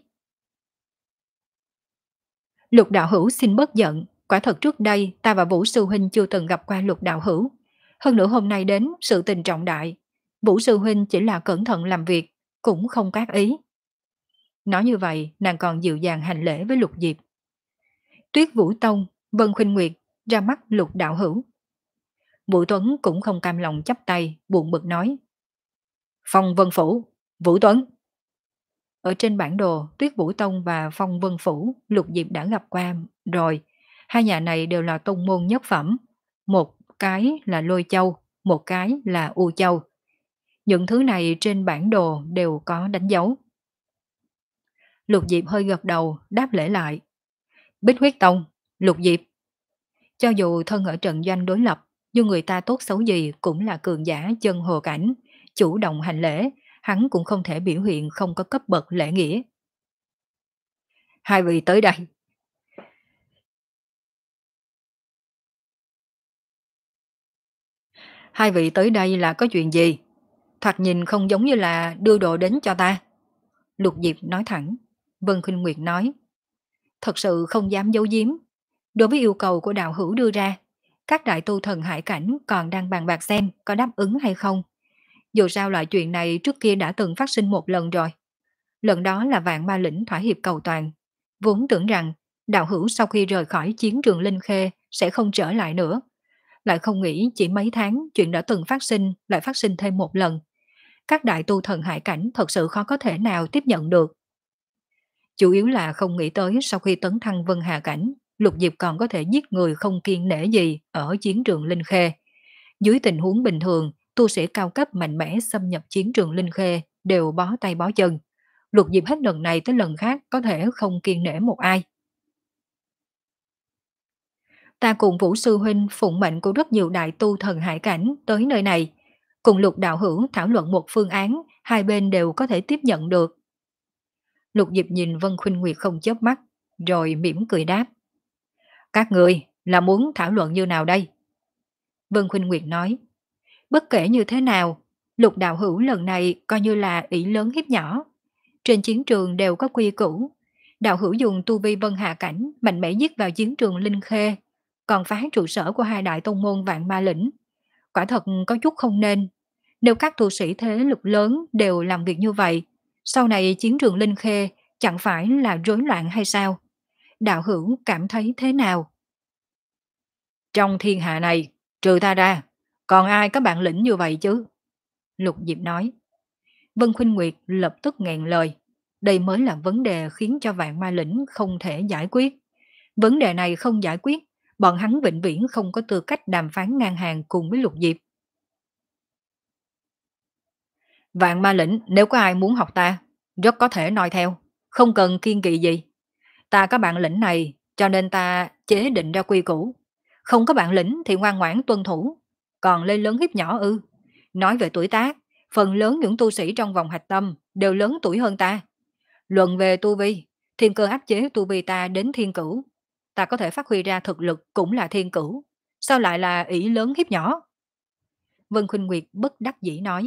Lục đạo hữu xin bớt giận, quả thật trước đây ta và Vũ Sư Huynh chưa từng gặp qua Lục đạo hữu. Hơn nữa hôm nay đến sự tình trọng đại, Vũ Sư Huynh chỉ là cẩn thận làm việc, cũng không các ý. Nói như vậy, nàng còn dịu dàng hành lễ với Lục Diệp. Tuyết Vũ Tông, Vân Khuynh Nguyệt, ra mắt Lục đạo hữu. Vũ Tuấn cũng không cam lòng chắp tay, buồn bực nói. Phong Vân Phủ, Vũ Tuấn. Ở trên bản đồ, Tuyết Vũ Tông và Phong Vân Phủ, Lục Diệp đã gặp qua rồi. Hai nhà này đều là tông môn nhất phẩm. Một cái là Lôi Châu, một cái là U Châu. Những thứ này trên bản đồ đều có đánh dấu. Lục Diệp hơi gật đầu, đáp lễ lại. Bích Huyết Tông, Lục Diệp. Cho dù thân ở trận doanh đối lập, nhưng người ta tốt xấu gì cũng là cường giả chân hồ cảnh, chủ động hành lễ, hắn cũng không thể biểu hiện không có cấp bậc lễ nghĩa. Hai vị tới đây. Hai vị tới đây là có chuyện gì? Thoạt nhìn không giống như là đưa đồ đến cho ta. Lục Diệp nói thẳng. Vân Khuynh Nguyệt nói. Thật sự không dám giấu giếm. Đối với yêu cầu của đạo hữu đưa ra, các đại tu thần hải cảnh còn đang bàn bạc xem có đáp ứng hay không. Dù sao loại chuyện này trước kia đã từng phát sinh một lần rồi. Lần đó là vạn ma lĩnh thỏa hiệp cầu toàn. Vốn tưởng rằng đạo hữu sau khi rời khỏi chiến trường Linh Khê sẽ không trở lại nữa. Lại không nghĩ chỉ mấy tháng chuyện đã từng phát sinh lại phát sinh thêm một lần. Các đại tu thần hải cảnh thật sự khó có thể nào tiếp nhận được. Chủ yếu là không nghĩ tới sau khi tấn thăng Vân Hà cảnh, Lục Diệp còn có thể giết người không kiêng nể gì ở chiến trường Linh Khê. Dưới tình huống bình thường, tu sĩ cao cấp mạnh mẽ xâm nhập chiến trường Linh Khê đều bó tay bó chân. Lục Diệp hết lần này tới lần khác có thể không kiêng nể một ai. Ta cùng Vũ Sư Huynh phụng mệnh của rất nhiều đại tu thần hải cảnh tới nơi này, cùng Lục đạo hữu thảo luận một phương án, hai bên đều có thể tiếp nhận được. Lục Diệp nhìn Vân Khuynh Nguyệt không chớp mắt, rồi mỉm cười đáp. Các người là muốn thảo luận như nào đây? Vân Khuynh Nguyệt nói. Bất kể như thế nào, Lục đạo hữu lần này coi như là ỷ lớn hiếp nhỏ. Trên chiến trường đều có quy củ. Đạo hữu dùng tu vi Vân Hạ cảnh mạnh mẽ giết vào chiến trường Linh Khê, còn phá trụ sở của hai đại tông môn Vạn Ma Lĩnh. Quả thật có chút không nên. Nếu các tu sĩ thế lực lớn đều làm việc như vậy, sau này chiến trường Linh Khê chẳng phải là rối loạn hay sao? Đạo hữu cảm thấy thế nào? Trong thiên hạ này, trừ ta ra, còn ai có bản lĩnh như vậy chứ? Lục Diệp nói. Vân Khuynh Nguyệt lập tức nghẹn lời. Đây mới là vấn đề khiến cho Vạn Ma Lĩnh không thể giải quyết. Vấn đề này không giải quyết, bọn hắn vĩnh viễn không có tư cách đàm phán ngang hàng cùng với Lục Diệp. Vạn Ma Lĩnh nếu có ai muốn học ta, rất có thể nói theo, không cần kiên kỵ gì. Ta có bản lĩnh này, cho nên ta chế định ra quy củ. Không có bản lĩnh thì ngoan ngoãn tuân thủ, còn lên lớn hiếp nhỏ ư. Nói về tuổi tác, phần lớn những tu sĩ trong vòng hạch tâm đều lớn tuổi hơn ta. Luận về tu vi, thiên cơ áp chế tu vi ta đến thiên cửu. Ta có thể phát huy ra thực lực cũng là thiên cửu. Sao lại là ỷ lớn hiếp nhỏ? Vân Khuynh Nguyệt bất đắc dĩ nói.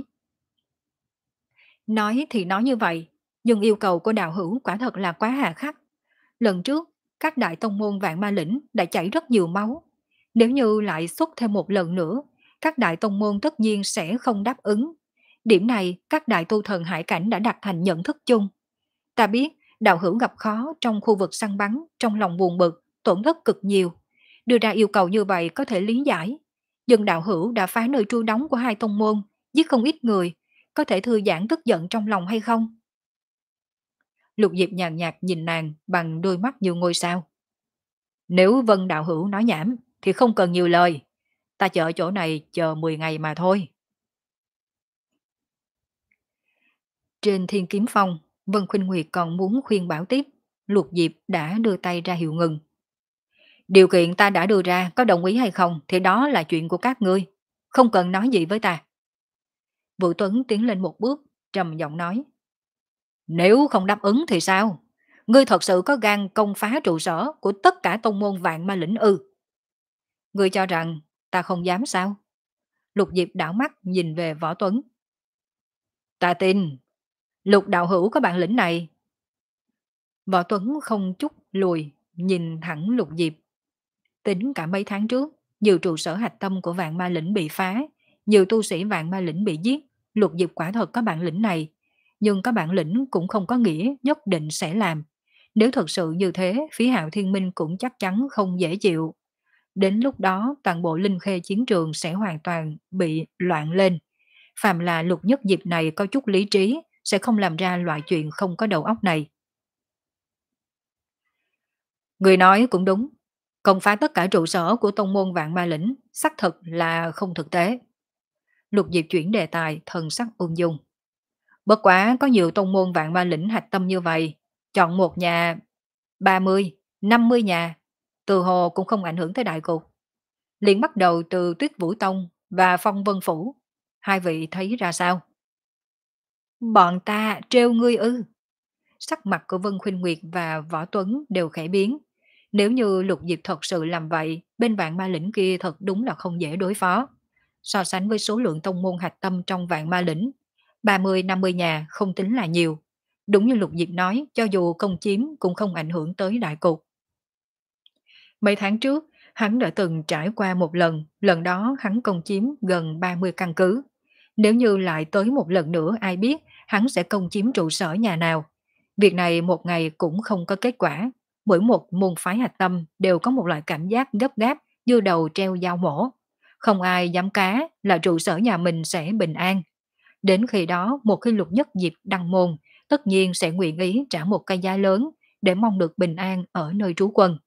Nói thì nói như vậy, nhưng yêu cầu của đạo hữu quả thật là quá hà khắc. Lần trước, các đại tông môn vạn ma lĩnh đã chảy rất nhiều máu. Nếu như lại xuất thêm một lần nữa, các đại tông môn tất nhiên sẽ không đáp ứng. Điểm này, các đại tu thần hải cảnh đã đặt thành nhận thức chung. Ta biết, đạo hữu gặp khó trong khu vực săn bắn, trong lòng buồn bực, tổn thất cực nhiều. Đưa ra yêu cầu như vậy có thể lý giải. Nhưng đạo hữu đã phá nơi trú đóng của hai tông môn, giết không ít người, có thể thư giãn tức giận trong lòng hay không? Lục Diệp nhàn nhạt nhìn nàng bằng đôi mắt như ngôi sao. Nếu Vân đạo hữu nói nhảm, thì không cần nhiều lời. Ta chờ ở chỗ này chờ mười ngày mà thôi. Trên Thiên Kiếm Phong, Vân Khuynh Nguyệt còn muốn khuyên bảo tiếp. Lục Diệp đã đưa tay ra hiệu ngừng. Điều kiện ta đã đưa ra có đồng ý hay không thì đó là chuyện của các ngươi. Không cần nói gì với ta. Vũ Tuấn tiến lên một bước, trầm giọng nói. Nếu không đáp ứng thì sao? Ngươi thật sự có gan công phá trụ sở của tất cả tông môn vạn ma lĩnh ư? Ngươi cho rằng ta không dám sao? Lục Diệp đảo mắt nhìn về Võ Tuấn. Ta tin, Lục đạo hữu có bản lĩnh này. Võ Tuấn không chút lùi, nhìn thẳng Lục Diệp. Tính cả mấy tháng trước, nhiều trụ sở hạch tâm của vạn ma lĩnh bị phá, nhiều tu sĩ vạn ma lĩnh bị giết, Lục Diệp quả thật có bản lĩnh này. Nhưng có bản lĩnh cũng không có nghĩa nhất định sẽ làm. Nếu thật sự như thế, phía Hạo Thiên Minh cũng chắc chắn không dễ chịu. Đến lúc đó, toàn bộ linh khê chiến trường sẽ hoàn toàn bị loạn lên. Phàm là Lục Nhất Diệp này có chút lý trí, sẽ không làm ra loại chuyện không có đầu óc này. Người nói cũng đúng. Công phá tất cả trụ sở của tông môn vạn ma lĩnh, xác thực là không thực tế. Lục Diệp chuyển đề tài, thần sắc ung dung. Bất quá có nhiều tông môn vạn ma lĩnh hạch tâm như vậy, chọn một nhà ba mươi, năm mươi nhà, từ hồ cũng không ảnh hưởng tới đại cục. Liền bắt đầu từ Tuyết Vũ Tông và Phong Vân Phủ. Hai vị thấy ra sao? Bọn ta trêu ngươi ư? Sắc mặt của Vân Khuynh Nguyệt và Võ Tuấn đều khẽ biến. Nếu như Lục Diệp thật sự làm vậy, bên vạn ma lĩnh kia thật đúng là không dễ đối phó. So sánh với số lượng tông môn hạch tâm trong vạn ma lĩnh, ba mươi năm mươi nhà không tính là nhiều. Đúng như Lục Diệp nói, cho dù công chiếm cũng không ảnh hưởng tới đại cục. Mấy tháng trước, hắn đã từng trải qua một lần, lần đó hắn công chiếm gần ba mươi căn cứ. Nếu như lại tới một lần nữa ai biết hắn sẽ công chiếm trụ sở nhà nào. Việc này một ngày cũng không có kết quả. Mỗi một môn phái hạch tâm đều có một loại cảm giác gấp gáp như đầu treo dao mổ. Không ai dám cá là trụ sở nhà mình sẽ bình an. Đến khi đó, một khi Lục Nhất Diệp đăng môn, tất nhiên sẽ nguyện ý trả một cái giá lớn để mong được bình an ở nơi trú quân.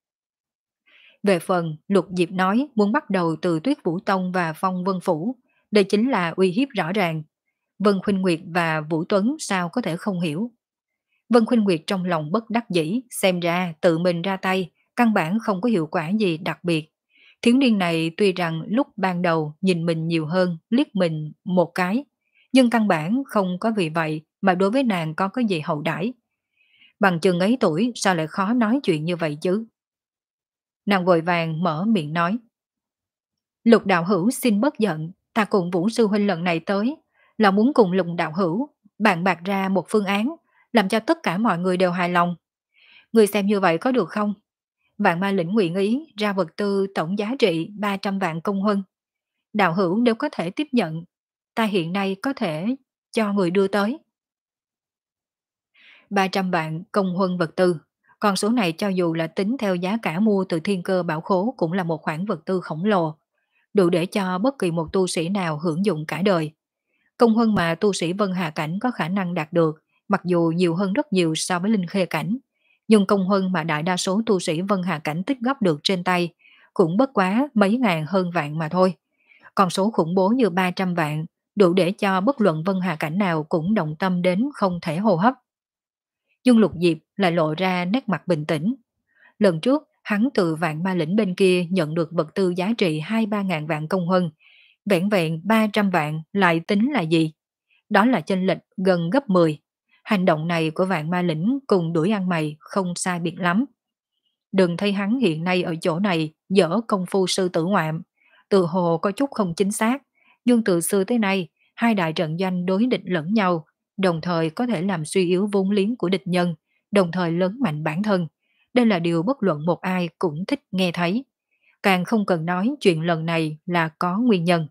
Về phần, Lục Diệp nói muốn bắt đầu từ Tuyết Vũ Tông và Phong Vân Phủ, đây chính là uy hiếp rõ ràng. Vân Khuynh Nguyệt và Vũ Tuấn sao có thể không hiểu. Vân Khuynh Nguyệt trong lòng bất đắc dĩ, xem ra tự mình ra tay, căn bản không có hiệu quả gì đặc biệt. Thiếu niên này tuy rằng lúc ban đầu nhìn mình nhiều hơn, liếc mình một cái, nhưng căn bản không có vì vậy mà đối với nàng có cái gì hậu đãi. Bằng chừng ấy tuổi sao lại khó nói chuyện như vậy chứ? Nàng vội vàng mở miệng nói. Lục đạo hữu xin bớt giận, ta cùng Vũ sư huynh lần này tới, là muốn cùng Lục đạo hữu bàn bạc ra một phương án, làm cho tất cả mọi người đều hài lòng. Người xem như vậy có được không? Vạn ma lĩnh nguyện ý ra vật tư tổng giá trị ba trăm vạn công huân. Đạo hữu nếu có thể tiếp nhận, ta hiện nay có thể cho người đưa tới. ba trăm vạn công huân vật tư. Con số này cho dù là tính theo giá cả mua từ thiên cơ bảo khố cũng là một khoản vật tư khổng lồ, đủ để cho bất kỳ một tu sĩ nào hưởng dụng cả đời. Công huân mà tu sĩ Vân Hà Cảnh có khả năng đạt được, mặc dù nhiều hơn rất nhiều so với Linh Khê Cảnh, nhưng công huân mà đại đa số tu sĩ Vân Hà Cảnh tích góp được trên tay cũng bất quá mấy ngàn hơn vạn mà thôi. Con số khủng bố như ba trăm vạn, đủ để cho bất luận Vân Hà Cảnh nào cũng động tâm đến không thể hô hấp. Nhưng Lục Diệp lại lộ ra nét mặt bình tĩnh. Lần trước, hắn từ vạn ma lĩnh bên kia nhận được vật tư giá trị hai ba ngàn vạn công huân, vẹn vẹn ba trăm vạn lại tính là gì? Đó là chênh lệch gần gấp mười. Hành động này của vạn ma lĩnh cùng đuổi ăn mày không sai biệt lắm. Đừng thấy hắn hiện nay ở chỗ này dở công phu sư tử ngoạm, từ hồ có chút không chính xác, nhưng từ xưa tới nay, hai đại trận doanh đối địch lẫn nhau, đồng thời có thể làm suy yếu vốn liếng của địch nhân, đồng thời lớn mạnh bản thân. Đây là điều bất luận một ai cũng thích nghe thấy. Càng không cần nói chuyện lần này là có nguyên nhân.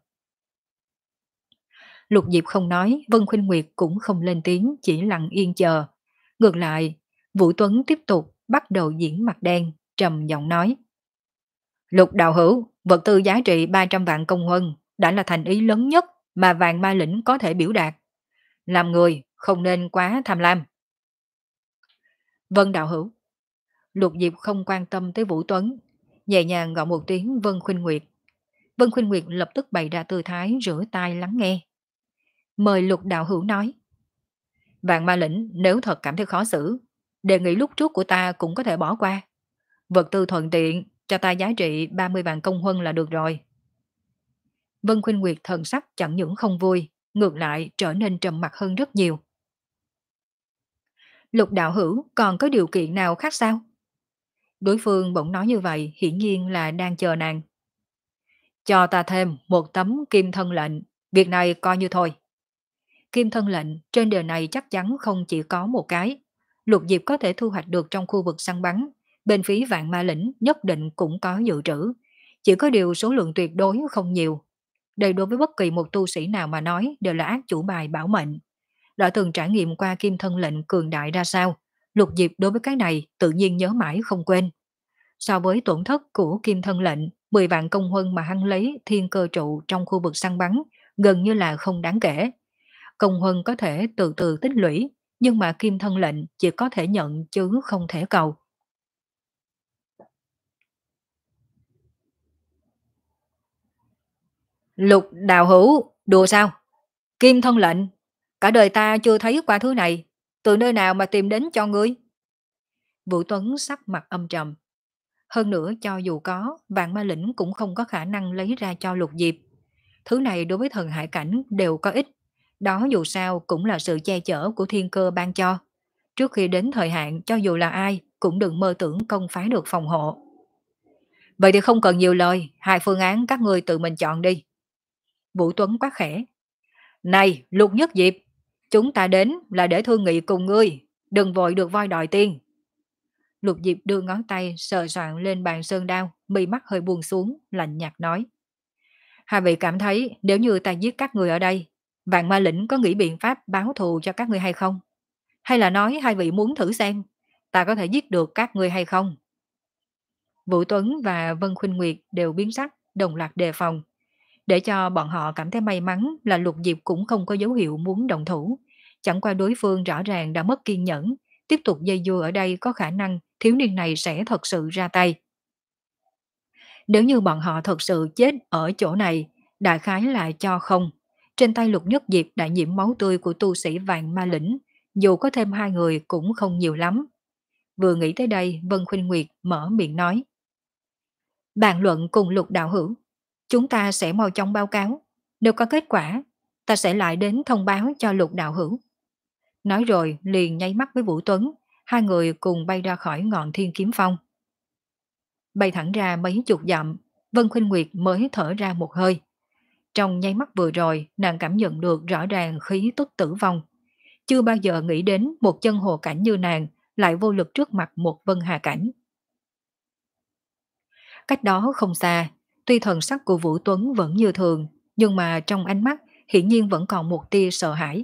Lục Diệp không nói, Vân Khuynh Nguyệt cũng không lên tiếng, chỉ lặng yên chờ. Ngược lại, Vũ Tuấn tiếp tục bắt đầu diễn mặt đen, trầm giọng nói. Lục đạo hữu, vật tư giá trị ba trăm vạn công huân đã là thành ý lớn nhất mà vạn ma lĩnh có thể biểu đạt. Làm người không nên quá tham lam. Vân đạo hữu. Lục Diệp không quan tâm tới Vũ Tuấn, nhẹ nhàng gọi một tiếng Vân Khuynh Nguyệt. Vân Khuynh Nguyệt lập tức bày ra tư thái rửa tai lắng nghe. Mời Lục đạo hữu nói. Vạn ma lĩnh nếu thật cảm thấy khó xử, đề nghị lúc trước của ta cũng có thể bỏ qua. Vật tư thuận tiện, cho ta giá trị ba mươi vạn công huân là được rồi. Vân Khuynh Nguyệt thần sắc chẳng những không vui, ngược lại trở nên trầm mặc hơn rất nhiều. Lục đạo hữu còn có điều kiện nào khác sao? Đối phương bỗng nói như vậy hiển nhiên là đang chờ nàng. Cho ta thêm một tấm kim thân lệnh, việc này coi như thôi. Kim thân lệnh trên đời này chắc chắn không chỉ có một cái. Lục Diệp có thể thu hoạch được trong khu vực săn bắn, bên phía vạn ma lĩnh nhất định cũng có dự trữ. Chỉ có điều số lượng tuyệt đối không nhiều. Đây đối với bất kỳ một tu sĩ nào mà nói đều là ác chủ bài bảo mệnh. Đã từng trải nghiệm qua kim thân lệnh cường đại ra sao, Lục Diệp đối với cái này tự nhiên nhớ mãi không quên. So với tổn thất của kim thân lệnh, mười vạn công huân mà hắn lấy thiên cơ trụ trong khu vực săn bắn gần như là không đáng kể. Công huân có thể từ từ tích lũy, nhưng mà kim thân lệnh chỉ có thể nhận chứ không thể cầu. Lục đạo hữu, đùa sao? Kim thân lệnh, cả đời ta chưa thấy qua thứ này, từ nơi nào mà tìm đến cho ngươi? Vũ Tuấn sắc mặt âm trầm. Hơn nữa cho dù có, vạn ma lĩnh cũng không có khả năng lấy ra cho Lục Diệp. Thứ này đối với thần hải cảnh đều có ích. Đó dù sao cũng là sự che chở của thiên cơ ban cho. Trước khi đến thời hạn cho dù là ai cũng đừng mơ tưởng công phá được phòng hộ. Vậy thì không cần nhiều lời, hai phương án các ngươi tự mình chọn đi. Vũ Tuấn quát khẽ. Này Lục Nhất Diệp, chúng ta đến là để thương nghị cùng ngươi, đừng vội được voi đòi tiên. Lục Diệp đưa ngón tay sờ soạn lên bàn sơn đao, mi mắt hơi buông xuống, lạnh nhạt nói. Hai vị cảm thấy nếu như ta giết các người ở đây, vạn ma lĩnh có nghĩ biện pháp báo thù cho các ngươi hay không? Hay là nói hai vị muốn thử xem, ta có thể giết được các ngươi hay không? Vũ Tuấn và Vân Khuynh Nguyệt đều biến sắc, đồng loạt đề phòng. Để cho bọn họ cảm thấy may mắn là Lục Diệp cũng không có dấu hiệu muốn động thủ. Chẳng qua đối phương rõ ràng đã mất kiên nhẫn, tiếp tục dây dưa ở đây có khả năng thiếu niên này sẽ thật sự ra tay. Nếu như bọn họ thật sự chết ở chỗ này, đại khái là cho không. Trên tay Lục Nhất Diệp đã nhiễm máu tươi của tu sĩ vạn ma lĩnh, dù có thêm hai người cũng không nhiều lắm. Vừa nghĩ tới đây, Vân Khuynh Nguyệt mở miệng nói. Bàn luận cùng Lục đạo hữu, chúng ta sẽ mau chóng báo cáo. Nếu có kết quả, ta sẽ lại đến thông báo cho Lục đạo hữu. Nói rồi liền nháy mắt với Vũ Tuấn, hai người cùng bay ra khỏi ngọn Thiên Kiếm Phong. Bay thẳng ra mấy chục dặm, Vân Khuynh Nguyệt mới thở ra một hơi. Trong nháy mắt vừa rồi, nàng cảm nhận được rõ ràng khí tức tử vong. Chưa bao giờ nghĩ đến một chân hồ cảnh như nàng lại vô lực trước mặt một vân hà cảnh. Cách đó không xa, tuy thần sắc của Vũ Tuấn vẫn như thường, nhưng mà trong ánh mắt hiển nhiên vẫn còn một tia sợ hãi.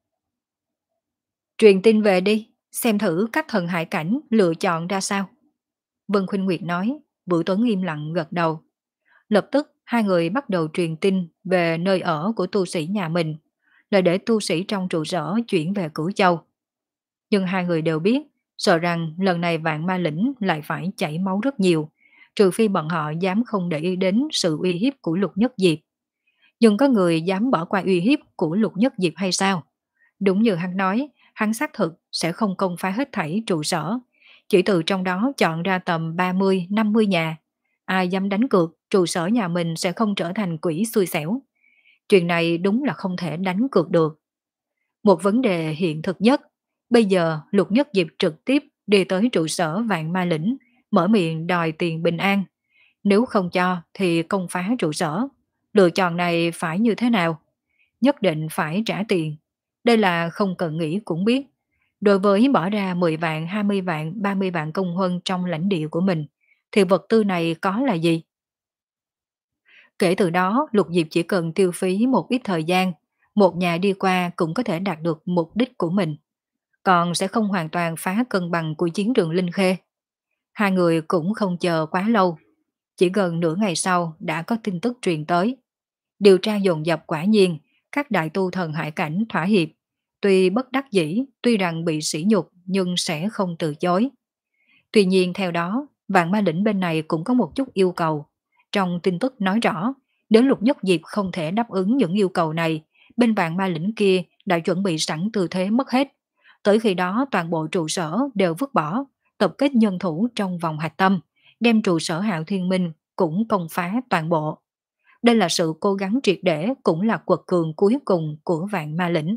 Truyền tin về đi, xem thử các thần hải cảnh lựa chọn ra sao. Vân Khuynh Nguyệt nói, Vũ Tuấn im lặng gật đầu. Lập tức hai người bắt đầu truyền tin về nơi ở của tu sĩ nhà mình, là để tu sĩ trong trụ sở chuyển về Cửu Châu. Nhưng hai người đều biết, sợ rằng lần này vạn ma lĩnh lại phải chảy máu rất nhiều, trừ phi bọn họ dám không để ý đến sự uy hiếp của Lục Nhất Diệp. Nhưng có người dám bỏ qua uy hiếp của Lục Nhất Diệp hay sao? Đúng như hắn nói, hắn xác thực sẽ không công phá hết thảy trụ sở, Chỉ từ trong đó chọn ra tầm ba mươi năm mươi nhà. Ai dám đánh cược trụ sở nhà mình sẽ không trở thành quỷ xui xẻo. Chuyện này đúng là không thể đánh cược được. Một vấn đề hiện thực nhất, bây giờ Lục Nhất Diệp trực tiếp đi tới trụ sở Vạn Ma Lĩnh, mở miệng đòi tiền bình an. Nếu không cho thì công phá trụ sở. Lựa chọn này phải như thế nào? Nhất định phải trả tiền. Đây là không cần nghĩ cũng biết. Đối với bỏ ra mười vạn, hai mươi vạn, ba mươi vạn công huân trong lãnh địa của mình, thì vật tư này có là gì? Kể từ đó, Lục Diệp chỉ cần tiêu phí một ít thời gian, một nhà đi qua cũng có thể đạt được mục đích của mình, còn sẽ không hoàn toàn phá cân bằng của chiến trường Linh Khê. Hai người cũng không chờ quá lâu, chỉ gần nửa ngày sau đã có tin tức truyền tới. Điều tra dồn dập quả nhiên, các đại tu thần hải cảnh thỏa hiệp, tuy bất đắc dĩ, tuy rằng bị sỉ nhục nhưng sẽ không từ chối. Tuy nhiên theo đó, Vạn Ma Lĩnh bên này cũng có một chút yêu cầu. Trong tin tức nói rõ, nếu Lục Nhất Diệp không thể đáp ứng những yêu cầu này, bên Vạn Ma Lĩnh kia đã chuẩn bị sẵn tư thế mất hết. Tới khi đó toàn bộ trụ sở đều vứt bỏ, tập kết nhân thủ trong vòng hạch tâm, đem trụ sở Hạo Thiên Minh cũng công phá toàn bộ. Đây là sự cố gắng triệt để cũng là quật cường cuối cùng của Vạn Ma Lĩnh.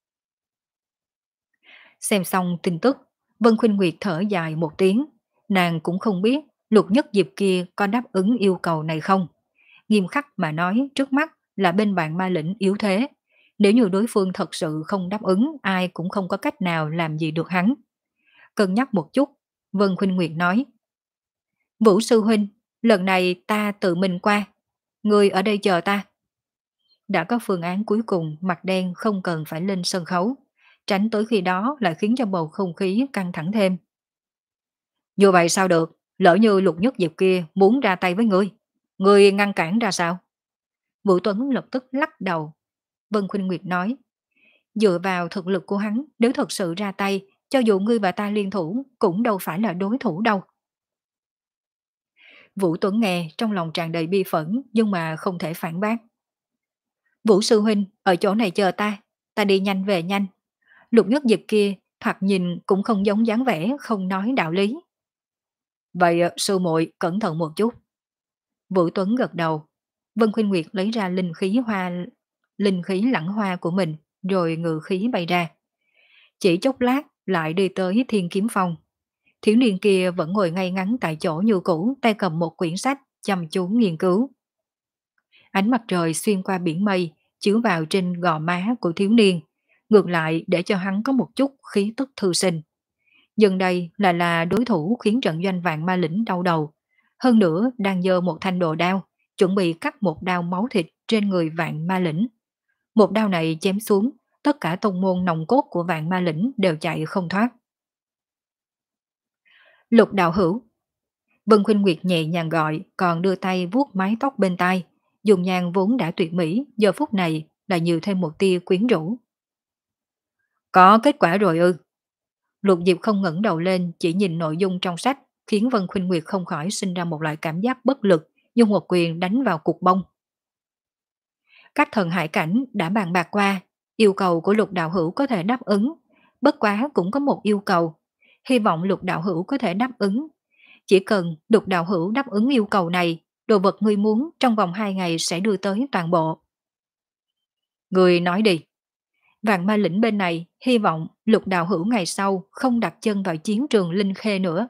Xem xong tin tức, Vân Khuynh Nguyệt thở dài một tiếng, nàng cũng không biết Lục Nhất Diệp kia có đáp ứng yêu cầu này không. Nghiêm khắc mà nói trước mắt là bên bạn Ma Lĩnh yếu thế, nếu như đối phương thật sự không đáp ứng ai cũng không có cách nào làm gì được hắn. Cân nhắc một chút, Vân Khuynh Nguyệt nói: Vũ sư huynh, lần này ta tự mình qua, người ở đây chờ ta. Đã có phương án cuối cùng, mặt đen không cần phải lên sân khấu, tránh tới khi đó lại khiến cho bầu không khí căng thẳng thêm. Như vậy sao được, lỡ như Lục Nhất Diệp kia muốn ra tay với ngươi, ngươi ngăn cản ra sao? Vũ Tuấn lập tức lắc đầu. Vân Khuynh Nguyệt nói: Dựa vào thực lực của hắn, nếu thật sự ra tay, cho dù ngươi và ta liên thủ, cũng đâu phải là đối thủ đâu. Vũ Tuấn nghe trong lòng tràn đầy bi phẫn, nhưng mà không thể phản bác. Vũ sư huynh, ở chỗ này chờ ta, ta đi nhanh về nhanh. Lục Nhất Diệp kia thoạt nhìn cũng không giống dáng vẻ không nói đạo lý. Vậy ờ, sư muội cẩn thận một chút. Vũ Tuấn gật đầu. Vân Khuynh Nguyệt lấy ra linh khí hoa linh khí lẳng hoa của mình, rồi ngự khí bay ra. Chỉ chốc lát lại đi tới Thiên Kiếm Phong. Thiếu niên kia vẫn ngồi ngay ngắn tại chỗ như cũ, tay cầm một quyển sách, chăm chú nghiên cứu. Ánh mặt trời xuyên qua biển mây, chiếu vào trên gò má của thiếu niên, ngược lại để cho hắn có một chút khí tức thư sinh. Dần đây là là đối thủ khiến trận doanh Vạn Ma Lĩnh đau đầu. Hơn nữa đang giơ một thanh đồ đao, chuẩn bị cắt một đao máu thịt trên người Vạn Ma Lĩnh. Một đao này chém xuống, tất cả tông môn nòng cốt của Vạn Ma Lĩnh đều chạy không thoát. Lục đạo hữu. Vân Khuynh Nguyệt nhẹ nhàng gọi, còn đưa tay vuốt mái tóc bên tai, dùng nhang vốn đã tuyệt mỹ, giờ phút này là nhiều thêm một tia quyến rũ. Có kết quả rồi ư? Lục Diệp không ngẩng đầu lên, chỉ nhìn nội dung trong sách, khiến Vân Khuynh Nguyệt không khỏi sinh ra một loại cảm giác bất lực, dùng một quyền đánh vào cục bông. Các thần hải cảnh đã bàn bạc qua, yêu cầu của Lục đạo hữu có thể đáp ứng, bất quá cũng có một yêu cầu, hy vọng Lục đạo hữu có thể đáp ứng. Chỉ cần Lục đạo hữu đáp ứng yêu cầu này, đồ vật ngươi muốn trong vòng hai ngày sẽ đưa tới toàn bộ. Ngươi nói đi. Vạn Ma Lĩnh bên này hy vọng Lục đạo hữu ngày sau không đặt chân vào chiến trường Linh Khê nữa.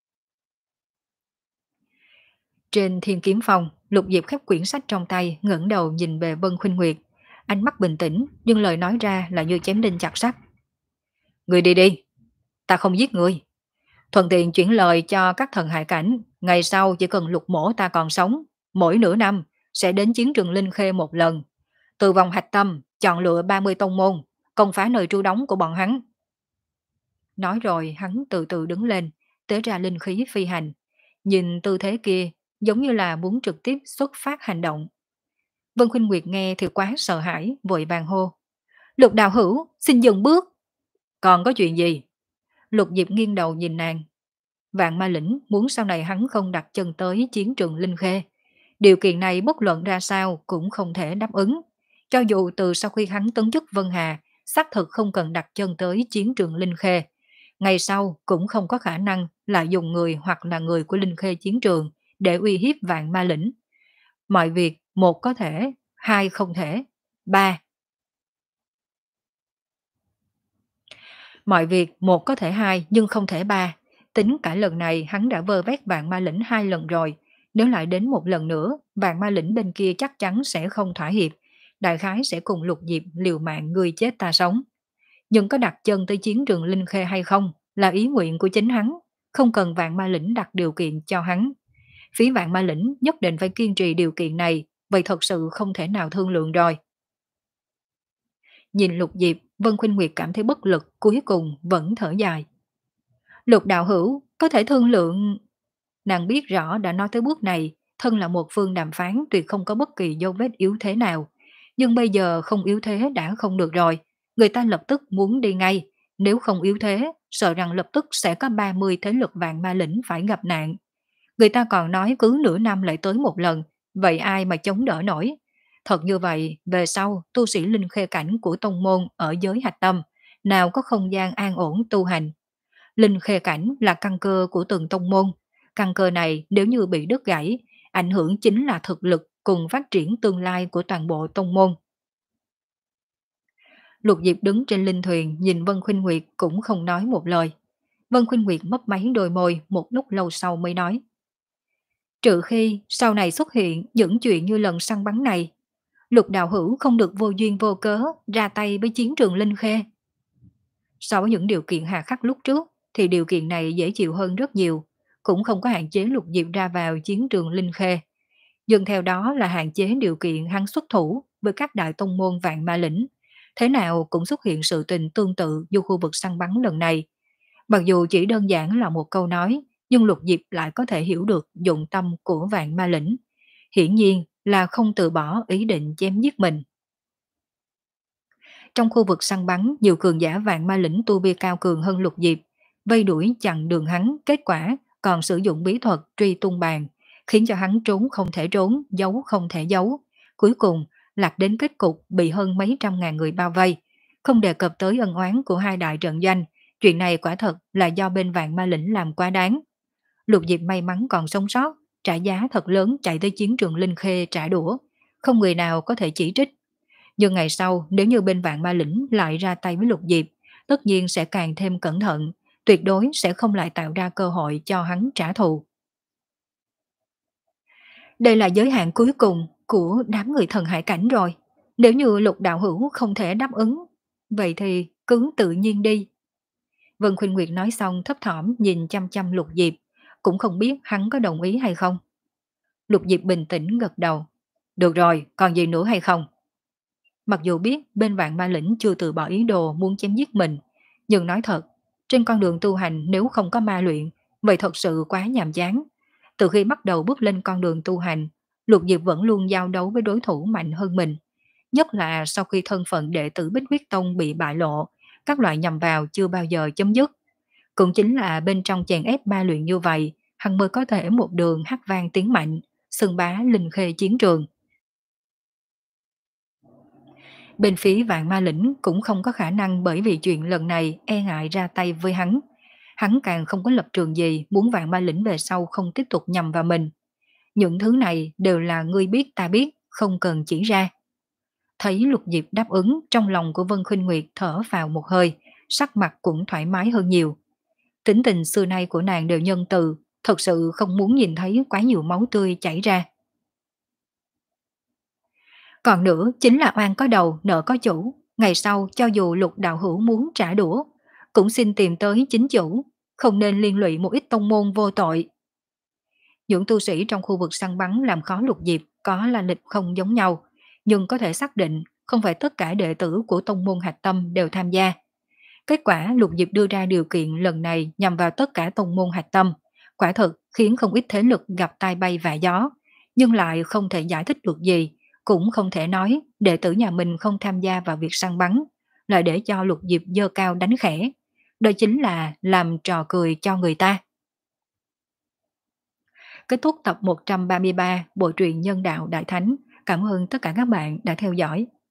Trên Thiên Kiếm Phong, Lục Diệp khép quyển sách trong tay, ngẩng đầu nhìn về Vân Khuynh Nguyệt, ánh mắt bình tĩnh, nhưng lời nói ra là như chém đinh chặt sắt. Ngươi đi đi, ta không giết ngươi. Thuận tiện chuyển lời cho các thần hải cảnh, ngày sau chỉ cần Lục mổ ta còn sống, mỗi nửa năm sẽ đến chiến trường Linh Khê một lần. Từ vòng hạch tâm, chọn lựa ba mươi tông môn, công phá nơi trú đóng của bọn hắn. Nói rồi hắn từ từ đứng lên, tế ra linh khí phi hành. Nhìn tư thế kia, giống như là muốn trực tiếp xuất phát hành động. Vân Khuynh Nguyệt nghe thì quá sợ hãi, vội vàng hô. Lục đạo hữu, xin dừng bước. Còn có chuyện gì? Lục Diệp nghiêng đầu nhìn nàng. Vạn Ma Lĩnh muốn sau này hắn không đặt chân tới chiến trường Linh Khê. Điều kiện này bất luận ra sao cũng không thể đáp ứng. Cho dù từ sau khi hắn tấn chức Vân Hà, xác thực không cần đặt chân tới chiến trường Linh Khê. Ngày sau cũng không có khả năng là dùng người hoặc là người của Linh Khê chiến trường để uy hiếp vạn ma lĩnh. Mọi việc một có thể, hai không thể, ba. Mọi việc một có thể hai nhưng không thể ba. Tính cả lần này hắn đã vơ vét vạn ma lĩnh hai lần rồi. Nếu lại đến một lần nữa, vạn ma lĩnh bên kia chắc chắn sẽ không thỏa hiệp. Đại khái sẽ cùng Lục Diệp liều mạng người chết ta sống. Nhưng có đặt chân tới chiến trường Linh Khê hay không là ý nguyện của chính hắn. Không cần vạn ma lĩnh đặt điều kiện cho hắn. Phía vạn ma lĩnh nhất định phải kiên trì điều kiện này. Vậy thật sự không thể nào thương lượng rồi. Nhìn Lục Diệp, Vân Khuynh Nguyệt cảm thấy bất lực, cuối cùng vẫn thở dài. Lục đạo hữu, có thể thương lượng. Nàng biết rõ đã nói tới bước này, thân là một phương đàm phán tuyệt không có bất kỳ dấu vết yếu thế nào. Nhưng bây giờ không yếu thế đã không được rồi, người ta lập tức muốn đi ngay. Nếu không yếu thế, sợ rằng lập tức sẽ có ba mươi thế lực vạn ma lĩnh phải gặp nạn. Người ta còn nói cứ nửa năm lại tới một lần, vậy ai mà chống đỡ nổi. Thật như vậy, về sau, tu sĩ linh khê cảnh của tông môn ở giới hạch tâm, nào có không gian an ổn tu hành. Linh khê cảnh là căn cơ của từng tông môn. Căn cơ này nếu như bị đứt gãy, ảnh hưởng chính là thực lực cùng phát triển tương lai của toàn bộ tông môn. Lục Diệp đứng trên linh thuyền nhìn Vân Khuynh Nguyệt cũng không nói một lời. Vân Khuynh Nguyệt mấp máy đôi môi một lúc lâu sau mới nói. Trừ khi sau này xuất hiện những chuyện như lần săn bắn này, Lục đạo hữu không được vô duyên vô cớ ra tay với chiến trường Linh Khê. So với những điều kiện hà khắc lúc trước thì điều kiện này dễ chịu hơn rất nhiều, cũng không có hạn chế Lục Diệp ra vào chiến trường Linh Khê. Nhưng theo đó là hạn chế điều kiện hắn xuất thủ với các đại tông môn vạn ma lĩnh. Thế nào cũng xuất hiện sự tình tương tự như khu vực săn bắn lần này. Mặc dù chỉ đơn giản là một câu nói, nhưng Lục Diệp lại có thể hiểu được dụng tâm của vạn ma lĩnh. Hiển nhiên là không từ bỏ ý định chém giết mình. Trong khu vực săn bắn, nhiều cường giả vạn ma lĩnh tu vi cao cường hơn Lục Diệp, vây đuổi chặn đường hắn, kết quả còn sử dụng bí thuật truy tung bàn, khiến cho hắn trốn không thể trốn, giấu không thể giấu. Cuối cùng, lạc đến kết cục bị hơn mấy trăm ngàn người bao vây. Không đề cập tới ân oán của hai đại trận doanh, chuyện này quả thật là do bên vạn ma lĩnh làm quá đáng. Lục Diệp may mắn còn sống sót, trả giá thật lớn chạy tới chiến trường Linh Khê trả đũa. Không người nào có thể chỉ trích. Nhưng ngày sau nếu như bên vạn ma lĩnh lại ra tay với Lục Diệp, tất nhiên sẽ càng thêm cẩn thận, tuyệt đối sẽ không lại tạo ra cơ hội cho hắn trả thù. Đây là giới hạn cuối cùng của đám người thần hải cảnh rồi. Nếu như Lục đạo hữu không thể đáp ứng, vậy thì cứ tự nhiên đi. Vân Khuynh Nguyệt nói xong thấp thỏm nhìn chăm chăm Lục Diệp, cũng không biết hắn có đồng ý hay không. Lục Diệp bình tĩnh gật đầu. Được rồi, còn gì nữa hay không? Mặc dù biết bên vạn ma lĩnh chưa từ bỏ ý đồ muốn chém giết mình, nhưng nói thật, trên con đường tu hành nếu không có ma luyện, vậy thật sự quá nhàm chán. Từ khi bắt đầu bước lên con đường tu hành, Lục Diệp vẫn luôn giao đấu với đối thủ mạnh hơn mình. Nhất là sau khi thân phận đệ tử Bích Huyết Tông bị bại lộ, các loại nhằm vào chưa bao giờ chấm dứt. Cũng chính là bên trong chèn ép ma luyện như vậy, hắn mới có thể một đường hát vang tiếng mạnh, xưng bá Linh Khê chiến trường. Bên phía vạn ma lĩnh cũng không có khả năng bởi vì chuyện lần này e ngại ra tay với hắn. Hắn càng không có lập trường gì muốn vạn ma lĩnh về sau không tiếp tục nhầm vào mình. Những thứ này đều là ngươi biết ta biết, không cần chỉ ra. Thấy Lục Diệp đáp ứng, trong lòng của Vân Khuynh Nguyệt thở vào một hơi, sắc mặt cũng thoải mái hơn nhiều. Tính tình xưa nay của nàng đều nhân từ, thật sự không muốn nhìn thấy quá nhiều máu tươi chảy ra. Còn nữa chính là oan có đầu, nợ có chủ. Ngày sau cho dù Lục đạo hữu muốn trả đũa, cũng xin tìm tới chính chủ, không nên liên lụy một ít tông môn vô tội. Những tu sĩ trong khu vực săn bắn làm khó Lục Diệp có là lịch không giống nhau, nhưng có thể xác định không phải tất cả đệ tử của tông môn hạch tâm đều tham gia. Kết quả Lục Diệp đưa ra điều kiện lần này nhằm vào tất cả tông môn hạch tâm, quả thực khiến không ít thế lực gặp tai bay vạ gió, nhưng lại không thể giải thích được gì, cũng không thể nói đệ tử nhà mình không tham gia vào việc săn bắn, lại để cho Lục Diệp giơ cao đánh khẽ. Đó chính là làm trò cười cho người ta. Kết thúc tập một trăm ba mươi ba bộ truyện Nhân đạo Đại Thánh. Cảm ơn tất cả các bạn đã theo dõi.